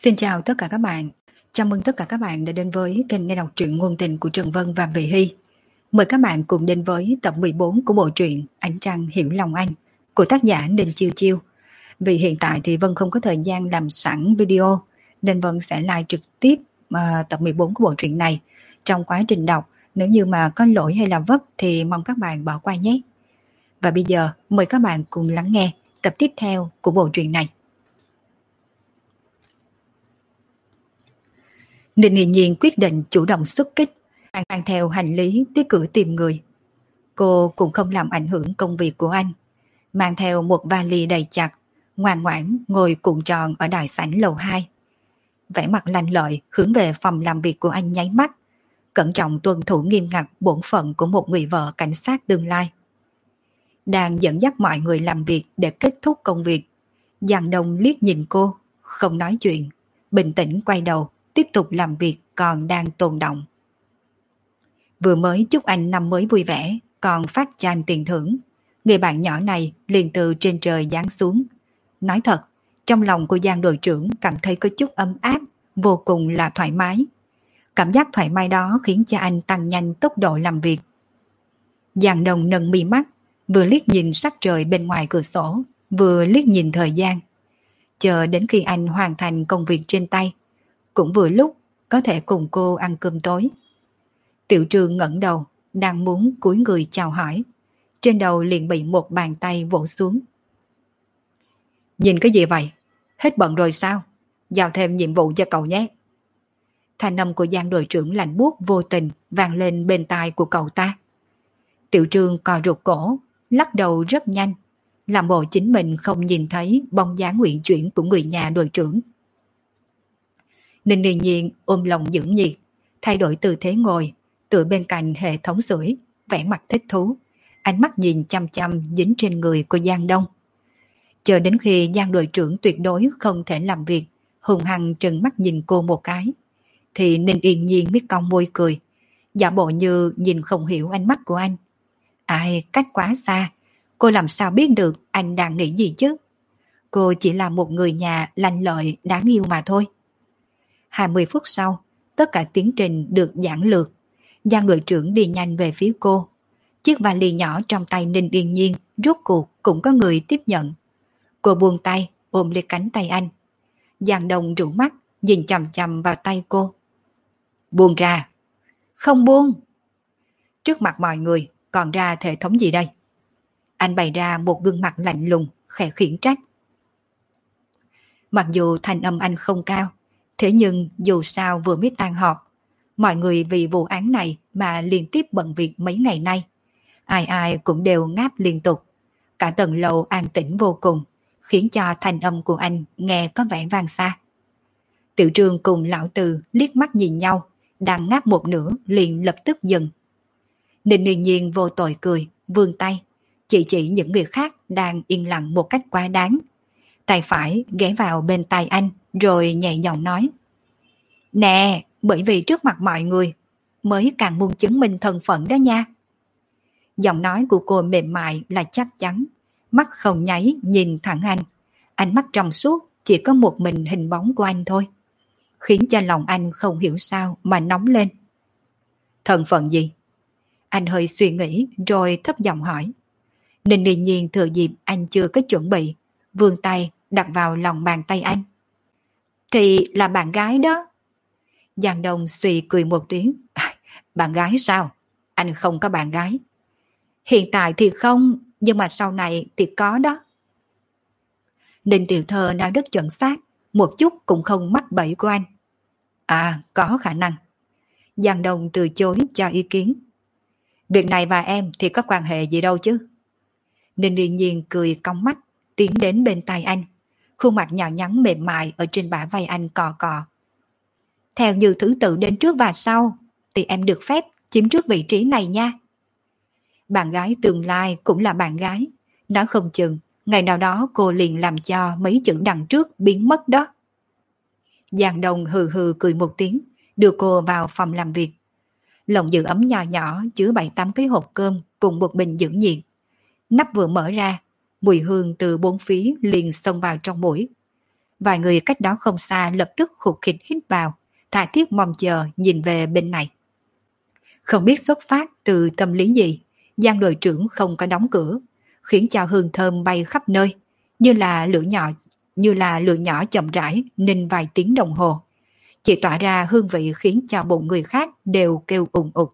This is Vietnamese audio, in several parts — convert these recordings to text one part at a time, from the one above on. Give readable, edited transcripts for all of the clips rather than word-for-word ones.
Xin chào tất cả các bạn. Chào mừng tất cả các bạn đã đến với kênh nghe đọc truyện ngôn tình của Trần Vân và Vị Hy. Mời các bạn cùng đến với tập 14 của bộ truyện Ánh Trăng Hiểu Lòng Anh của tác giả Đình Chiêu Chiêu. Vì hiện tại thì Vân không có thời gian làm sẵn video nên Vân sẽ live trực tiếp tập 14 của bộ truyện này. Trong quá trình đọc, nếu như mà có lỗi hay là vấp thì mong các bạn bỏ qua nhé. Và bây giờ mời các bạn cùng lắng nghe tập tiếp theo của bộ truyện này. Ninh Hiển Nhiên quyết định chủ động xuất kích, mang theo hành lý tới cửa tìm người. Cô cũng không làm ảnh hưởng công việc của anh, mang theo một vali đầy chặt, ngoan ngoãn ngồi cuộn tròn ở đại sảnh lầu 2. Vẻ mặt lanh lợi hướng về phòng làm việc của anh nháy mắt, cẩn trọng tuân thủ nghiêm ngặt bổn phận của một người vợ cảnh sát tương lai. Đang dẫn dắt mọi người làm việc để kết thúc công việc, Giang Đông liếc nhìn cô, không nói chuyện, bình tĩnh quay đầu tiếp tục làm việc còn đang tồn động. Vừa mới chúc anh năm mới vui vẻ, còn phát cho anh tiền thưởng, người bạn nhỏ này liền từ trên trời giáng xuống. Nói thật, trong lòng của Giang đội trưởng cảm thấy có chút ấm áp, vô cùng là thoải mái. Cảm giác thoải mái đó khiến cho anh tăng nhanh tốc độ làm việc. Giang Đông nâng mi mắt, vừa liếc nhìn sắc trời bên ngoài cửa sổ, vừa liếc nhìn thời gian. Chờ đến khi anh hoàn thành công việc trên tay, cũng vừa lúc có thể cùng cô ăn cơm tối. Tiểu Trương ngẩng đầu, đang muốn cúi người chào hỏi, trên đầu liền bị một bàn tay vỗ xuống. Nhìn cái gì vậy? Hết bận rồi sao? Giao thêm nhiệm vụ cho cậu nhé. Thanh âm của Giang đội trưởng lạnh buốt vô tình vang lên bên tai của cậu ta. Tiểu Trương co rụt cổ, lắc đầu rất nhanh, làm bộ chính mình không nhìn thấy bóng dáng uyển chuyển của người nhà đội trưởng. Ninh Hiển Nhiên ôm lòng dưỡng nhiệt, thay đổi tư thế ngồi, tựa bên cạnh hệ thống sưởi, vẻ mặt thích thú, ánh mắt nhìn chăm chăm dính trên người của Giang Đông. Chờ đến khi Giang đội trưởng tuyệt đối không thể làm việc, hùng hăng trừng mắt nhìn cô một cái, thì Ninh Hiển Nhiên biết cong môi cười, giả bộ như nhìn không hiểu ánh mắt của anh. Ai, cách quá xa, cô làm sao biết được anh đang nghĩ gì chứ? Cô chỉ là một người nhà lanh lợi đáng yêu mà thôi. 20 phút sau, tất cả tiến trình được giản lược. Giang đội trưởng đi nhanh về phía cô. Chiếc vali nhỏ trong tay Ninh Hiển Nhiên rốt cuộc cũng có người tiếp nhận. Cô buông tay, ôm lấy cánh tay anh. Giang Đông rủ mắt, nhìn chằm chằm vào tay cô. Buông ra. Không buông. Trước mặt mọi người, còn ra thể thống gì đây? Anh bày ra một gương mặt lạnh lùng, khẽ khiển trách. Mặc dù thanh âm anh không cao, thế nhưng dù sao vừa mới tan họp, mọi người vì vụ án này mà liên tiếp bận việc mấy ngày nay. Ai ai cũng đều ngáp liên tục. Cả tầng lầu an tĩnh vô cùng, khiến cho thanh âm của anh nghe có vẻ vang xa. Tiểu Trương cùng lão Từ liếc mắt nhìn nhau, đang ngáp một nửa liền lập tức dừng. Ninh Hiển Nhiên vô tội cười, vươn tay, chỉ những người khác đang yên lặng một cách quá đáng. Tay phải ghé vào bên tai anh, rồi nhẹ giọng nói. Nè, bởi vì trước mặt mọi người, mới càng muốn chứng minh thân phận đó nha. Giọng nói của cô mềm mại là chắc chắn, mắt không nháy nhìn thẳng anh. Ánh mắt trong suốt, chỉ có một mình hình bóng của anh thôi, khiến cho lòng anh không hiểu sao mà nóng lên. Thân phận gì? Anh hơi suy nghĩ rồi thấp giọng hỏi. Ninh Hiển Nhiên thừa dịp anh chưa có chuẩn bị, vươn tay đặt vào lòng bàn tay anh. Thì là bạn gái đó. Giang Đông suy cười một tiếng. Bạn gái sao? Anh không có bạn gái. Hiện tại thì không, nhưng mà sau này thì có đó. Ninh Tiểu Thơ nói rất chuẩn xác, một chút cũng không mắc bẫy của anh. À, có khả năng. Giang Đông từ chối cho ý kiến. Việc này và em thì có quan hệ gì đâu chứ. Ninh Hiển Nhiên cười cong mắt, tiến đến bên tai anh. Khuôn mặt nhỏ nhắn mềm mại ở trên bả vai anh cò cò. Theo như thứ tự đến trước và sau, thì em được phép chiếm trước vị trí này nha. Bạn gái tương lai cũng là bạn gái. Nói không chừng, ngày nào đó cô liền làm cho mấy chữ đằng trước biến mất đó. Giang Đông hừ hừ cười một tiếng, đưa cô vào phòng làm việc. Lồng giữ ấm nhỏ nhỏ chứa 7-8 cái hộp cơm cùng một bình giữ nhiệt. Nắp vừa mở ra, mùi hương từ bốn phía liền xông vào trong mũi. Vài người cách đó không xa lập tức khụt khịt hít vào, tha thiết mong chờ nhìn về bên này. Không biết xuất phát từ tâm lý gì, Giang đội trưởng không có đóng cửa, khiến cho hương thơm bay khắp nơi, như là lửa nhỏ chậm rãi ninh vài tiếng đồng hồ. Chỉ tỏa ra hương vị khiến cho bụng người khác đều kêu ùng ục.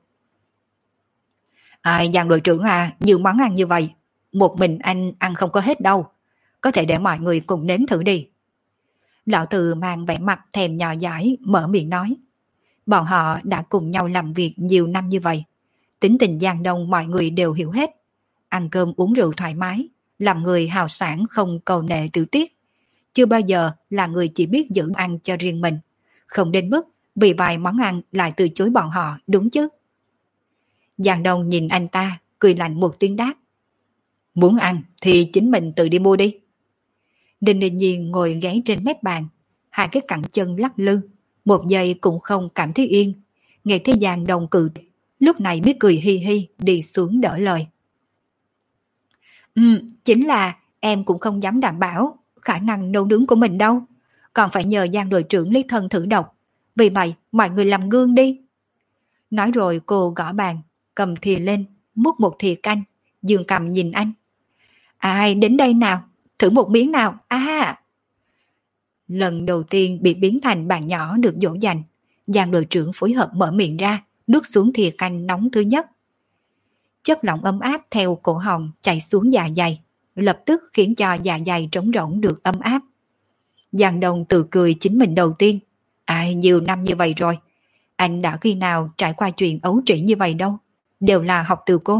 Giang đội trưởng nhiều món ăn như vậy, một mình anh ăn không có hết đâu, có thể để mọi người cùng nếm thử đi. Lão Từ mang vẻ mặt thèm nhỏ dãi mở miệng nói. Bọn họ đã cùng nhau làm việc nhiều năm như vậy. Tính tình Giang Đông mọi người đều hiểu hết. Ăn cơm uống rượu thoải mái, làm người hào sảng không cầu nệ tiểu tiết. Chưa bao giờ là người chỉ biết giữ ăn cho riêng mình. Không đến mức vì vài món ăn lại từ chối bọn họ, đúng chứ? Giang Đông nhìn anh ta, cười lạnh một tiếng đáp. Muốn ăn thì chính mình tự đi mua đi. Đinh Ninh Nhiên ngồi ghé trên mép bàn, hai cái cẳng chân lắc lư, một giây cũng không cảm thấy yên. Nghe thấy Giang Đông cự tuyệt, lúc này mới cười hi hi đi xuống đỡ lời. Chính là em cũng không dám đảm bảo khả năng nấu nướng của mình đâu, còn phải nhờ Giang đội trưởng lấy thân thử độc, vì vậy mọi người làm gương đi. Nói rồi cô gõ bàn, cầm thìa lên, múc một thìa canh, giương cầm nhìn anh. Ai đến đây nào, thử một miếng nào. Lần đầu tiên bị biến thành bạn nhỏ được dỗ dành, Giang đội trưởng phối hợp mở miệng ra, nuốt xuống thìa canh nóng thứ nhất. Chất lỏng ấm áp theo cổ họng chảy xuống dạ dày, lập tức khiến cho dạ dày trống rỗng được ấm áp. Giang Đông tự cười chính mình đầu tiên. Nhiều năm như vậy rồi, anh đã khi nào trải qua chuyện ấu trĩ như vậy đâu, đều là học từ cô.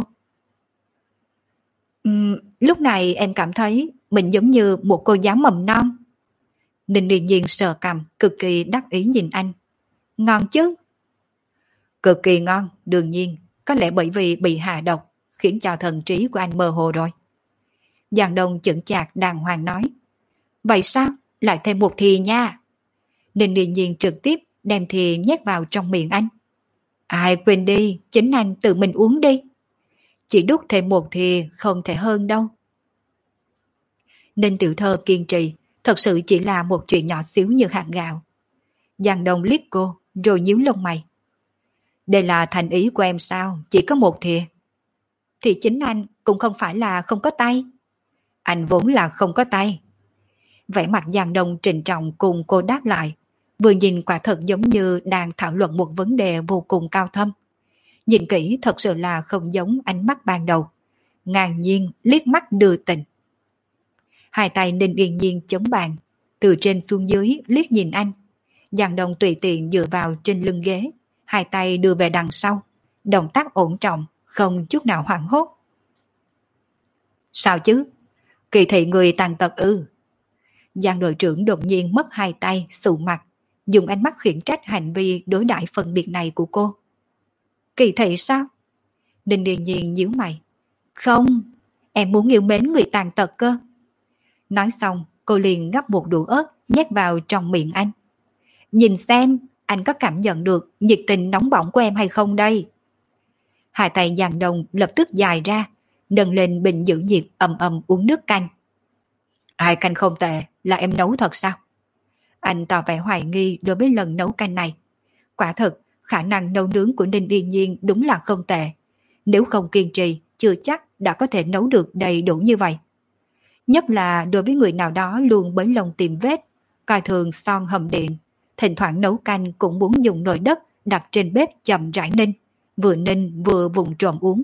Lúc này em cảm thấy mình giống như một cô giáo mầm non. Ninh Điền Nhiên sờ cằm, cực kỳ đắc ý nhìn anh. Ngon chứ? Cực kỳ ngon, đương nhiên, có lẽ bởi vì bị hạ độc, khiến cho thần trí của anh mơ hồ rồi. Giang Đông chững chạc đàng hoàng nói. Vậy sao? Lại thêm một thìa nha. Ninh Điền Nhiên trực tiếp đem thìa nhét vào trong miệng anh. Quên đi, chính anh tự mình uống đi. Chỉ đút thêm một thìa không thể hơn đâu. Ninh Tiểu Thơ kiên trì, thật sự chỉ là một chuyện nhỏ xíu như hạt gạo. Giang Đông liếc cô, rồi nhíu lông mày. Đây là thành ý của em sao, chỉ có một thìa. Thì chính anh cũng không phải là không có tay. Anh vốn là không có tay. Vẻ mặt Giang Đông trịnh trọng cùng cô đáp lại, vừa nhìn quả thật giống như đang thảo luận một vấn đề vô cùng cao thâm. Nhìn kỹ thật sự là không giống ánh mắt ban đầu. Ngang nhiên liếc mắt đưa tình. Hai tay Ninh Yên Nhiên chống bàn, từ trên xuống dưới liếc nhìn anh. Giang Đông tùy tiện dựa vào trên lưng ghế, hai tay đưa về đằng sau, động tác ổn trọng, không chút nào hoảng hốt. Sao chứ? Kỳ thị người tàn tật ư? Giang đội trưởng đột nhiên mất hai tay, sụ mặt, dùng ánh mắt khiển trách hành vi đối đãi phân biệt này của cô. Kỳ thị sao? Ninh Điền Nhiên nhíu mày. Không, em muốn yêu mến người tàn tật cơ. Nói xong, cô liền gắp một đũa ớt nhét vào trong miệng anh. Nhìn xem, anh có cảm nhận được nhiệt tình nóng bỏng của em hay không đây? Hai tay Giang Đông lập tức dài ra, nâng lên bình giữ nhiệt ầm ầm uống nước canh. Canh không tệ, là em nấu thật sao? Anh tỏ vẻ hoài nghi đối với lần nấu canh này. Quả thật, khả năng nấu nướng của Ninh Yên Nhiên đúng là không tệ. Nếu không kiên trì, chưa chắc đã có thể nấu được đầy đủ như vậy. Nhất là đối với người nào đó luôn bới lông tìm vết, coi thường son hầm điện, thỉnh thoảng nấu canh cũng muốn dùng nồi đất đặt trên bếp chậm rãi ninh vừa vùng trộm uống.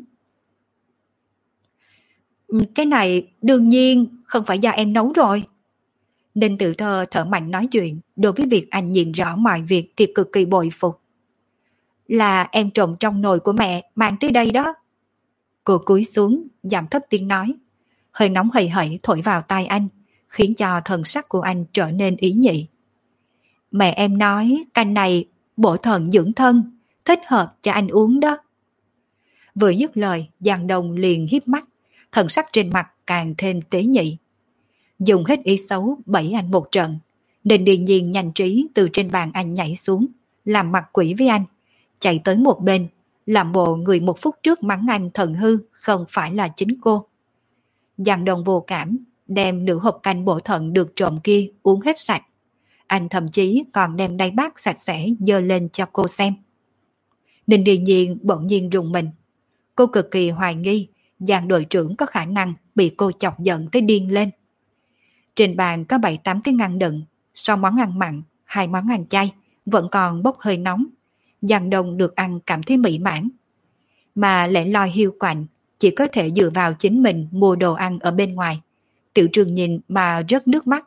Cái này đương nhiên không phải do em nấu rồi. Ninh Tự Thơ thở mạnh nói chuyện, đối với việc anh nhìn rõ mọi việc thì cực kỳ bội phục. Là em trộm trong nồi của mẹ mang tới đây đó. Cô cúi xuống, giảm thấp tiếng nói. Hơi nóng hầy hẩy thổi vào tai anh, khiến cho thần sắc của anh trở nên ý nhị. Mẹ em nói canh này bổ thận dưỡng thân, thích hợp cho anh uống đó. Vừa dứt lời, Giang Đông liền híp mắt, thần sắc trên mặt càng thêm tế nhị. Dùng hết ý xấu bẫy anh một trận, nên điền nhiên nhanh trí từ trên bàn anh nhảy xuống, làm mặt quỷ với anh, chạy tới một bên, làm bộ người một phút trước mắng anh thần hư không phải là chính cô. Giang Đông vô cảm, đem nửa hộp canh bổ thận được trộm kia uống hết sạch, Anh thậm chí còn đem đáy bát sạch sẽ dơ lên cho cô xem. Ninh Điền Nhiên bỗng nhiên rùng mình. Cô cực kỳ hoài nghi Giang đội trưởng có khả năng bị cô chọc giận tới điên lên. Trên bàn có 7-8 cái ngăn đựng, 6 món ăn mặn, 2 món ăn chay, vẫn còn bốc hơi nóng. Giang Đông được ăn cảm thấy mỹ mãn. Mà lẻ loi hiu quạnh, chỉ có thể dựa vào chính mình mua đồ ăn ở bên ngoài. Tiểu Trường nhìn mà rớt nước mắt.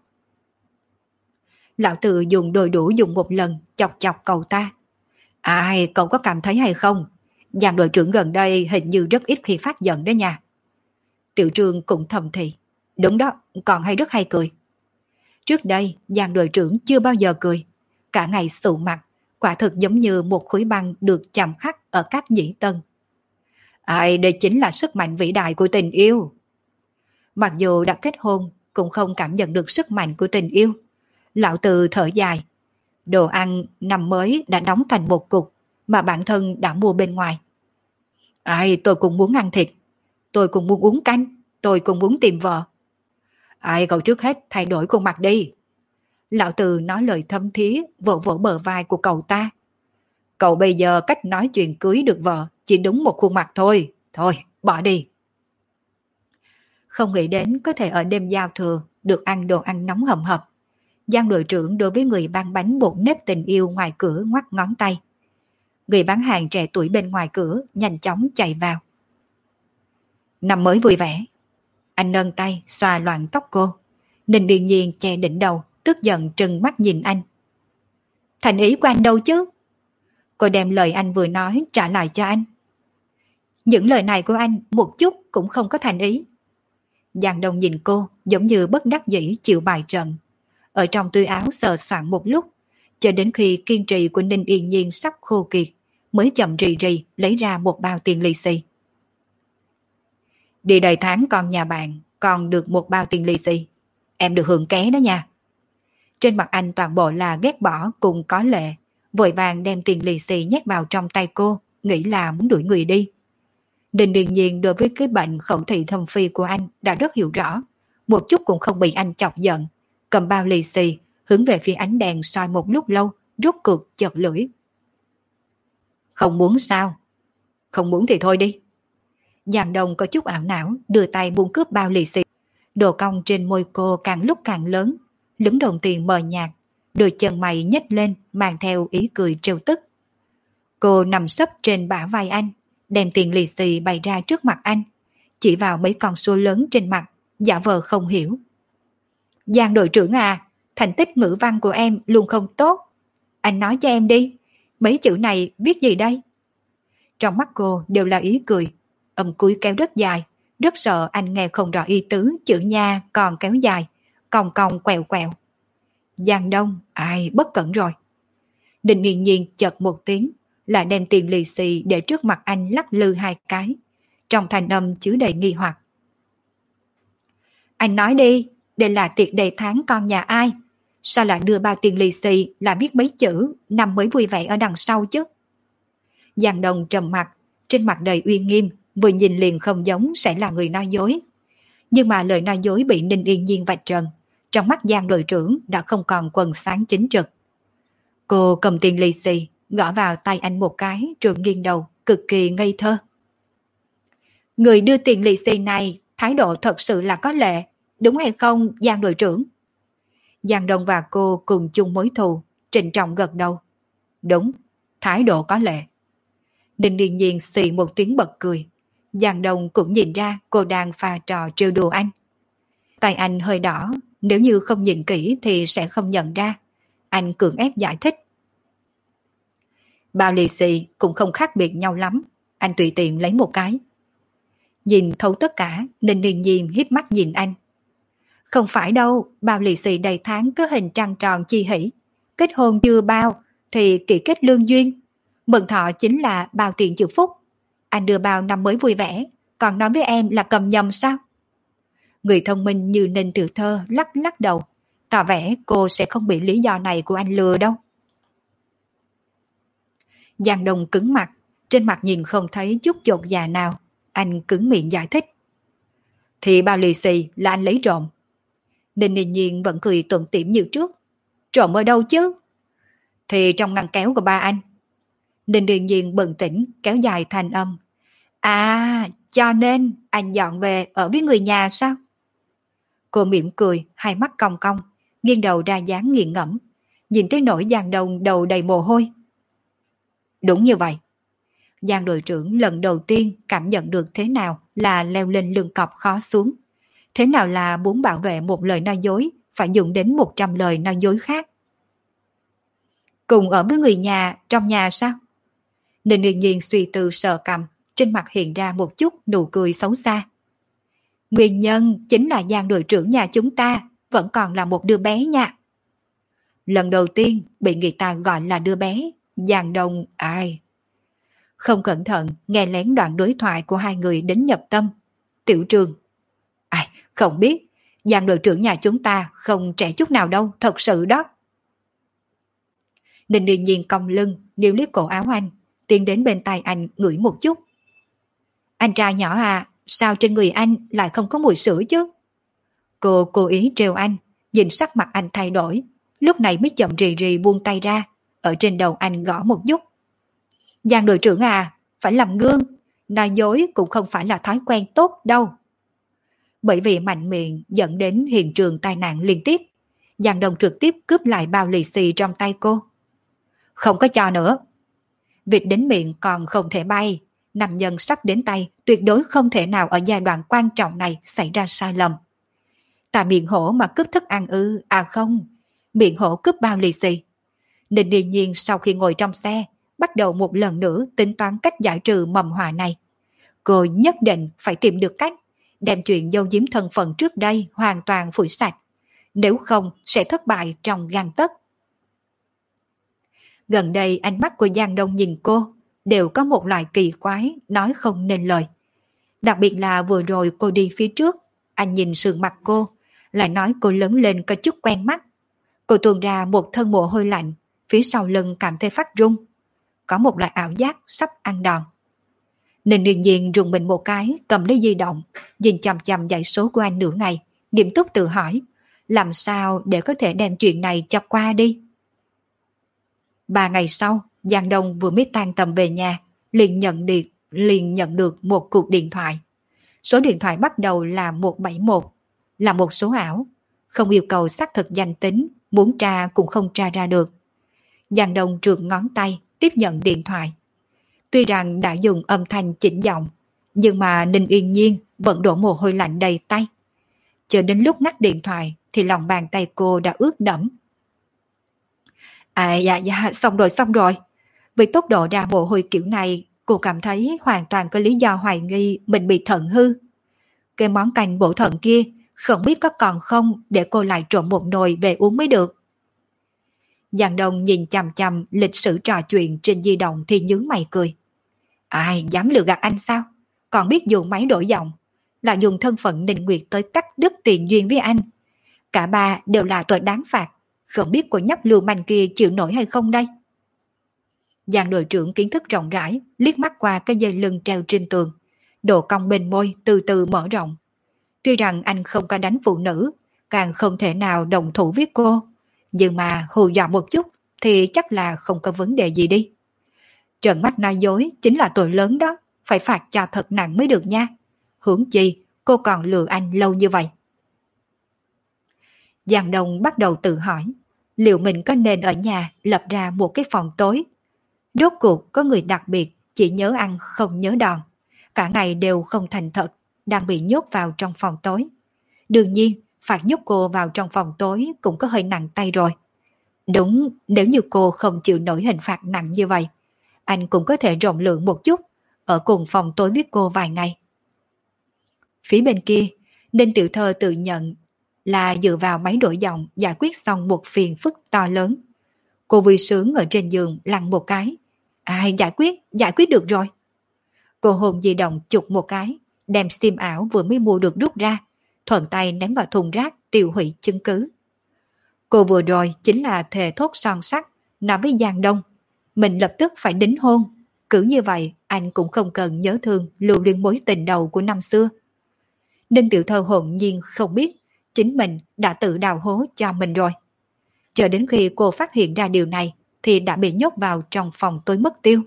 Lão Tự dùng đôi đũa dùng một lần chọc chọc cậu ta. Ai, cậu có cảm thấy hay không? Giang đội trưởng gần đây hình như rất ít khi phát giận đó nha. Tiểu Trương cũng thầm thì. Đúng đó, còn rất hay cười. Trước đây, Giang đội trưởng chưa bao giờ cười. Cả ngày sụ mặt, quả thực giống như một khối băng được chạm khắc ở Cáp Nhĩ Tân. Ai, đây chính là sức mạnh vĩ đại của tình yêu. Mặc dù đã kết hôn, cũng không cảm nhận được sức mạnh của tình yêu. Lão Từ thở dài. Đồ ăn năm mới đã đóng thành một cục mà bản thân đã mua bên ngoài. Ai, tôi cũng muốn ăn thịt. Tôi cũng muốn uống canh. Tôi cũng muốn tìm vợ. Ai, cậu trước hết thay đổi khuôn mặt đi. Lão Từ nói lời thâm thía, vỗ vỗ bờ vai của cậu ta. Cậu bây giờ cách nói chuyện cưới được vợ chỉ đúng một khuôn mặt thôi. Thôi, bỏ đi. Không nghĩ đến có thể ở đêm giao thừa được ăn đồ ăn nóng hầm hập. Giang đội trưởng đối với người bán bánh bột nếp tình yêu ngoài cửa ngoắc ngón tay. Người bán hàng trẻ tuổi bên ngoài cửa nhanh chóng chạy vào. Năm mới vui vẻ. Anh nâng tay xoa loạn tóc cô. Ninh Điền Nhiên che đỉnh đầu, tức giận trừng mắt nhìn anh. Thành ý của anh đâu chứ? Cô đem lời anh vừa nói trả lại cho anh. Những lời này của anh một chút cũng không có thành ý. Giang Đông nhìn cô giống như bất đắc dĩ chịu bài trận. Ở trong túi áo sờ soạn một lúc, cho đến khi kiên trì của Ninh Yên Nhiên sắp khô kiệt, mới chậm rì rì lấy ra một bao tiền lì xì. Đi đầy tháng con nhà bạn, còn được một bao tiền lì xì. Em được hưởng ké đó nha. Trên mặt anh toàn bộ là ghét bỏ cùng có lệ, vội vàng đem tiền lì xì nhét vào trong tay cô, nghĩ là muốn đuổi người đi. Đình Điền Nhiên đối với cái bệnh khẩu thị thâm phi của anh đã rất hiểu rõ, một chút cũng không bị anh chọc giận, cầm bao lì xì, hướng về phía ánh đèn soi một lúc lâu, rút cuộc chật lưỡi. Không muốn sao? Không muốn thì thôi đi. Giang Đông có chút ảo não, đưa tay buông cướp bao lì xì. Đồ cong trên môi cô càng lúc càng lớn, lúm đồng tiền mờ nhạt, đôi chân mày nhếch lên mang theo ý cười trêu tức. Cô nằm sấp trên bả vai anh, đem tiền lì xì bày ra trước mặt anh, chỉ vào mấy con số lớn trên mặt, giả vờ không hiểu. Giang đội trưởng à, thành tích ngữ văn của em luôn không tốt. Anh nói cho em đi, mấy chữ này viết gì đây? Trong mắt cô đều là ý cười, âm cuối kéo rất dài, rất sợ anh nghe không rõ ý tứ chữ nha còn kéo dài, cong cong quẹo quẹo. Giang Đông, ai bất cẩn rồi. Định Nghiền Nhiên chợt một tiếng, lại đem tiền lì xì để trước mặt anh lắc lư 2 cái. Trong thanh âm chứa đầy nghi hoặc. Anh nói đi, đây là tiệc đầy tháng con nhà ai? Sao lại đưa bao tiền lì xì là viết mấy chữ năm mới vui vẻ ở đằng sau chứ? Giang Đông trầm mặt, trên mặt đầy uy nghiêm, vừa nhìn liền không giống sẽ là người nói dối. Nhưng mà lời nói dối bị Ninh Yên Nhiên vạch trần, trong mắt Giang đội trưởng đã không còn quần sáng chính trực. Cô cầm tiền lì xì, gõ vào tay anh một cái rồi nghiêng đầu, cực kỳ ngây thơ. Người đưa tiền lì xì này thái độ thật sự là có lệ, đúng hay không Giang đội trưởng? Giang Đông và cô cùng chung mối thù, trịnh trọng gật đầu. Đúng, thái độ có lệ. Ninh Điền Nhiên xì một tiếng bật cười. Giang Đông cũng nhìn ra cô đang pha trò trêu đùa anh. Tay anh hơi đỏ, nếu như không nhìn kỹ thì sẽ không nhận ra. Anh cưỡng ép giải thích. Bao lì xì cũng không khác biệt nhau lắm, anh tùy tiện lấy một cái. Nhìn thấu tất cả, Ninh Điền Nhiên híp mắt nhìn anh. Không phải đâu, bao lì xì đầy tháng có hình trăng tròn chi hỷ. Kết hôn chưa bao thì kỳ kết lương duyên. Mừng thọ chính là bao tiền chữ phúc. Anh đưa bao năm mới vui vẻ, còn nói với em là cầm nhầm sao? Người thông minh như Ninh Tiểu Thơ lắc lắc đầu, tỏ vẻ cô sẽ không bị lý do này của anh lừa đâu. Giang Đông cứng mặt, trên mặt nhìn không thấy chút chột dạ nào. Anh cứng miệng giải thích. Thì bao lì xì là anh lấy trộm. Ninh Ninh Nhiên vẫn cười tủm tỉm như trước. Trộm ở đâu chứ? Thì trong ngăn kéo của ba anh. Ninh Điền Nhiên bừng tỉnh kéo dài thành âm. À, cho nên anh dọn về ở với người nhà sao? Cô mỉm cười, hai mắt cong cong, nghiêng đầu ra dáng nghiền ngẫm, nhìn tới nỗi Giang Đông đầu đầy mồ hôi. Đúng như vậy. Giang đội trưởng lần đầu tiên cảm nhận được thế nào là leo lên lưng cọp khó xuống. Thế nào là muốn bảo vệ một lời nói dối phải dùng đến 100 lời nói dối khác. Cùng ở với người nhà trong nhà sao? Ninh Yên Nhiên suy tư sờ cằm, trên mặt hiện ra một chút nụ cười xấu xa. Nguyên nhân chính là Giang đội trưởng nhà chúng ta vẫn còn là một đứa bé nha. Lần đầu tiên bị người ta gọi là đứa bé, Giang Đông ai? Không cẩn thận nghe lén đoạn đối thoại của hai người đến nhập tâm. Tiểu Trường. Ai, không biết, Giang đội trưởng nhà chúng ta không trẻ chút nào đâu, thật sự đó. Ninh Điền Nhiên cong lưng, níu liếc cổ áo anh, tiến đến bên tai anh ngửi một chút. Anh trai nhỏ à, sao trên người anh lại không có mùi sữa chứ? Cô cố ý trêu anh, nhìn sắc mặt anh thay đổi, lúc này mới chậm rì rì buông tay ra, ở trên đầu anh gõ một chút. Giang đội trưởng à, phải làm gương, nói dối cũng không phải là thói quen tốt đâu. Bởi vì mạnh miệng dẫn đến hiện trường tai nạn liên tiếp, Giang Đông trực tiếp cướp lại bao lì xì trong tay cô. Không có cho nữa. Vịt đến miệng còn không thể bay, nam nhân sắp đến tay tuyệt đối không thể nào ở giai đoạn quan trọng này xảy ra sai lầm. Tại miệng hổ mà cướp thức ăn ư? À không, miệng hổ cướp bao lì xì. Ninh Điền Nhiên sau khi ngồi trong xe, bắt đầu một lần nữa tính toán cách giải trừ mầm họa này. Cô nhất định phải tìm được cách đem chuyện giấu giếm thân phận trước đây hoàn toàn phủi sạch. Nếu không sẽ thất bại trong gang tấc. Gần đây ánh mắt của Giang Đông nhìn cô đều có một loại kỳ quái nói không nên lời. Đặc biệt là vừa rồi cô đi phía trước, anh nhìn sườn mặt cô, lại nói cô lớn lên có chút quen mắt. Cô tuôn ra một thân mồ hôi lạnh, phía sau lưng cảm thấy phát run. Có một loại ảo giác sắp ăn đòn. Ninh Điền Nhiên rùng mình một cái, cầm lấy di động, nhìn chằm chằm dãy số của anh nửa ngày, nghiêm túc tự hỏi, làm sao để có thể đem chuyện này cho qua đi. 3 ngày sau, Giang Đông vừa mới tan tầm về nhà, liền nhận được một cuộc điện thoại. Số điện thoại bắt đầu là 171, là một số ảo, không yêu cầu xác thực danh tính, muốn tra cũng không tra ra được. Giang Đông trượt ngón tay, tiếp nhận điện thoại. Tuy rằng đã dùng âm thanh chỉnh giọng, nhưng mà Ninh Yên Nhiên vẫn đổ mồ hôi lạnh đầy tay. Chờ đến lúc ngắt điện thoại thì lòng bàn tay cô đã ướt đẫm. À dạ, xong rồi. Với tốc độ ra mồ hôi kiểu này, cô cảm thấy hoàn toàn có lý do hoài nghi mình bị thận hư. Cái món canh bổ thận kia, không biết có còn không để cô lại trộn một nồi về uống mới được. Giang Đông nhìn chằm chằm lịch sử trò chuyện trên di động thì nhướng mày cười. Ai dám lừa gạt anh sao? Còn biết dùng máy đổi giọng, là dùng thân phận Ninh Nguyệt tới cắt đứt tiền duyên với anh. Cả ba đều là tội đáng phạt, không biết cô nhóc lưu manh kia chịu nổi hay không đây? Giang đội trưởng kiến thức rộng rãi, liếc mắt qua cái dây lưng treo trên tường, độ cong bên môi từ từ mở rộng. Tuy rằng anh không có đánh phụ nữ, càng không thể nào đồng thủ với cô, nhưng mà hù dọa một chút thì chắc là không có vấn đề gì đi. Trợn mắt nói dối chính là tội lớn đó, phải phạt cho thật nặng mới được nha. Huống chi cô còn lừa anh lâu như vậy. Giang Đông bắt đầu tự hỏi, liệu mình có nên ở nhà lập ra một cái phòng tối? Rốt cuộc có người đặc biệt chỉ nhớ ăn không nhớ đòn, cả ngày đều không thành thật, đang bị nhốt vào trong phòng tối. Đương nhiên, phạt nhốt cô vào trong phòng tối cũng có hơi nặng tay rồi. Đúng, nếu như cô không chịu nổi hình phạt nặng như vậy, anh cũng có thể rộng lượng một chút, ở cùng phòng tối với cô vài ngày. Phía bên kia, Ninh Tiểu Thơ tự nhận là dựa vào máy đổi giọng giải quyết xong một phiền phức to lớn. Cô vui sướng ở trên giường lăn một cái. Giải quyết được rồi. Cô hồn di động chụp một cái, đem sim ảo vừa mới mua được rút ra, thuận tay ném vào thùng rác tiêu hủy chứng cứ. Cô vừa rồi chính là thề thốt son sắt, nói với Giang Đông, mình lập tức phải đính hôn. Cứ như vậy, anh cũng không cần nhớ thương lưu luyến mối tình đầu của năm xưa. Ninh Tiểu Thơ hồn nhiên không biết, chính mình đã tự đào hố cho mình rồi. Chờ đến khi cô phát hiện ra điều này thì đã bị nhốt vào trong phòng tối mất tiêu.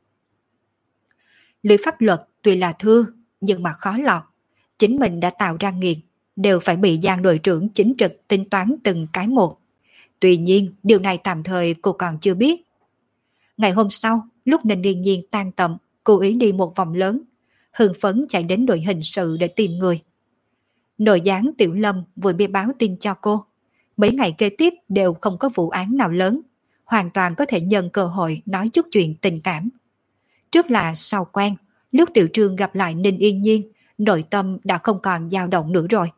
Lưới pháp luật tuy là thưa nhưng mà khó lọt. Chính mình đã tạo ra nghiệt, đều phải bị Giang đội trưởng chính trực tính toán từng cái một. Tuy nhiên, điều này tạm thời cô còn chưa biết. Ngày hôm sau, lúc Ninh Điền Nhiên tan tầm, cố ý đi một vòng lớn, hưng phấn chạy đến đội hình sự để tìm người. Nội gián Tiểu Lâm vừa bị báo tin cho cô. Mấy ngày kế tiếp đều không có vụ án nào lớn, hoàn toàn có thể nhân cơ hội nói chút chuyện tình cảm. Trước là sau quen, lúc Tiểu Trương gặp lại Ninh Yên Nhiên, nội tâm đã không còn dao động nữa rồi.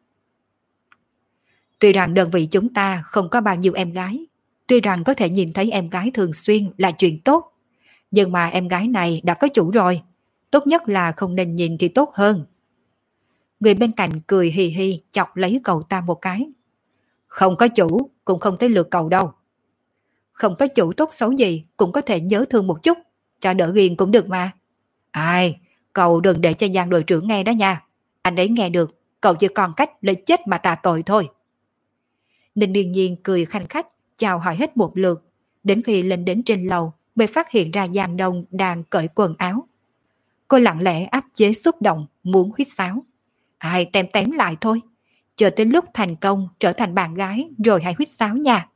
Tuy rằng đơn vị chúng ta không có bao nhiêu em gái, tuy rằng có thể nhìn thấy em gái thường xuyên là chuyện tốt, nhưng mà em gái này đã có chủ rồi, tốt nhất là không nên nhìn thì tốt hơn. Người bên cạnh cười hì hì chọc lấy cậu ta một cái. Không có chủ cũng không tới lượt cậu đâu. Không có chủ tốt xấu gì cũng có thể nhớ thương một chút, cho đỡ ghiền cũng được mà. Ai, cậu đừng để cho Giang đội trưởng nghe đó nha. Anh ấy nghe được, cậu chỉ còn cách lấy chết mà tạ tội thôi. Ninh Điền Nhiên cười khanh khách, chào hỏi hết một lượt, đến khi lên đến trên lầu mới phát hiện ra Giang Đông đang cởi quần áo. Cô lặng lẽ áp chế xúc động, muốn huýt sáo. Ai tém tém lại thôi, chờ tới lúc thành công trở thành bạn gái rồi hãy huýt sáo nha.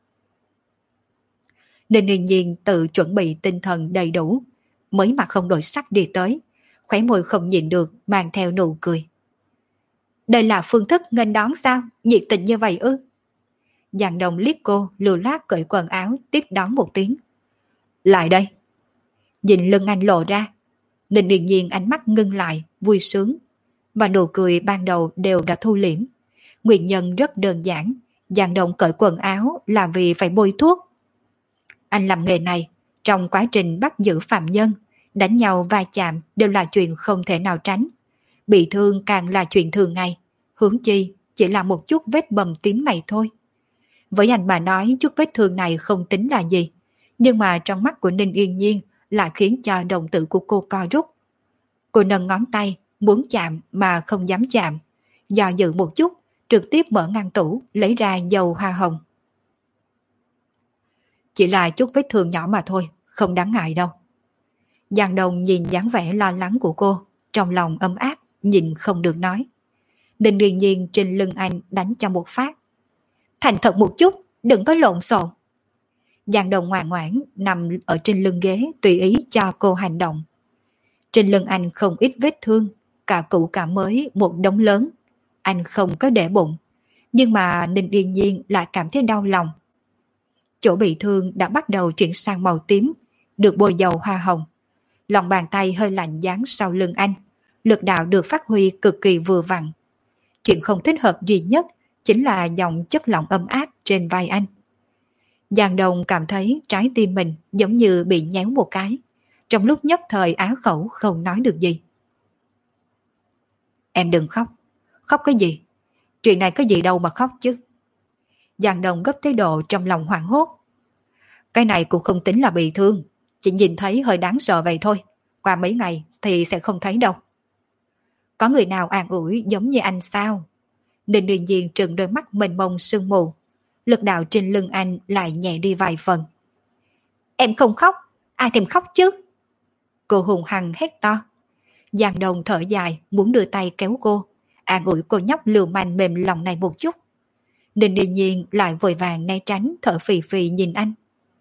Ninh Điền Nhiên tự chuẩn bị tinh thần đầy đủ, mới mặt không đổi sắc đi tới, khóe môi không nhịn được mang theo nụ cười. Đây là phương thức nghênh đón sao, nhiệt tình như vậy ư? Giang Đông liếc cô, lưu loát cởi quần áo tiếp đón một tiếng. Lại đây. Nhìn lưng anh lộ ra, Ninh Điền Nhiên ánh mắt ngưng lại, vui sướng, và nụ cười ban đầu đều đã thu liễm. Nguyên nhân rất đơn giản, Giang Đông cởi quần áo là vì phải bôi thuốc. Anh làm nghề này, trong quá trình bắt giữ phạm nhân, đánh nhau va chạm đều là chuyện không thể nào tránh. Bị thương càng là chuyện thường ngày, huống chi chỉ là một chút vết bầm tím này thôi. Với anh mà nói chút vết thương này không tính là gì, nhưng mà trong mắt của Ninh Yên Nhiên lại khiến cho đồng tử của cô co rút. Cô nâng ngón tay, muốn chạm mà không dám chạm, do dự một chút, trực tiếp mở ngăn tủ, lấy ra dầu hoa hồng. Chỉ là chút vết thương nhỏ mà thôi, không đáng ngại đâu. Giang Đông nhìn dáng vẻ lo lắng của cô, trong lòng ấm áp, nhìn không được nói. Ninh Điền Nhiên trên lưng anh đánh cho một phát. Thành thật một chút, đừng có lộn xộn. Giang Đông ngoan ngoãn nằm ở trên lưng ghế tùy ý cho cô hành động. Trên lưng anh không ít vết thương, cả cũ cả mới một đống lớn. Anh không có để bụng, nhưng mà Ninh Điền Nhiên lại cảm thấy đau lòng. Chỗ bị thương đã bắt đầu chuyển sang màu tím, được bôi dầu hoa hồng. Lòng bàn tay hơi lạnh dán sau lưng anh, lực đạo được phát huy cực kỳ vừa vặn. Chuyện không thích hợp duy nhất chính là dòng chất lỏng ấm áp trên vai anh. Giang Đông cảm thấy trái tim mình giống như bị nhéo một cái, trong lúc nhất thời á khẩu không nói được gì. Em đừng khóc, khóc cái gì? Chuyện này có gì đâu mà khóc chứ. Giang Đông gấp tới độ trong lòng hoảng hốt. Cái này cũng không tính là bị thương, chỉ nhìn thấy hơi đáng sợ vậy thôi, qua mấy ngày thì sẽ không thấy đâu. Có người nào an ủi giống như anh sao? Ninh Điền Nhiên trừng đôi mắt mênh mông sương mù, lực đạo trên lưng anh lại nhẹ đi vài phần. Em không khóc, ai thèm khóc chứ? Cô hùng hăng hét to. Giang Đông thở dài muốn đưa tay kéo cô, an ủi cô nhóc lưu manh mềm lòng này một chút. Ninh Điền Nhiên lại vội vàng né tránh, thở phì phì nhìn anh.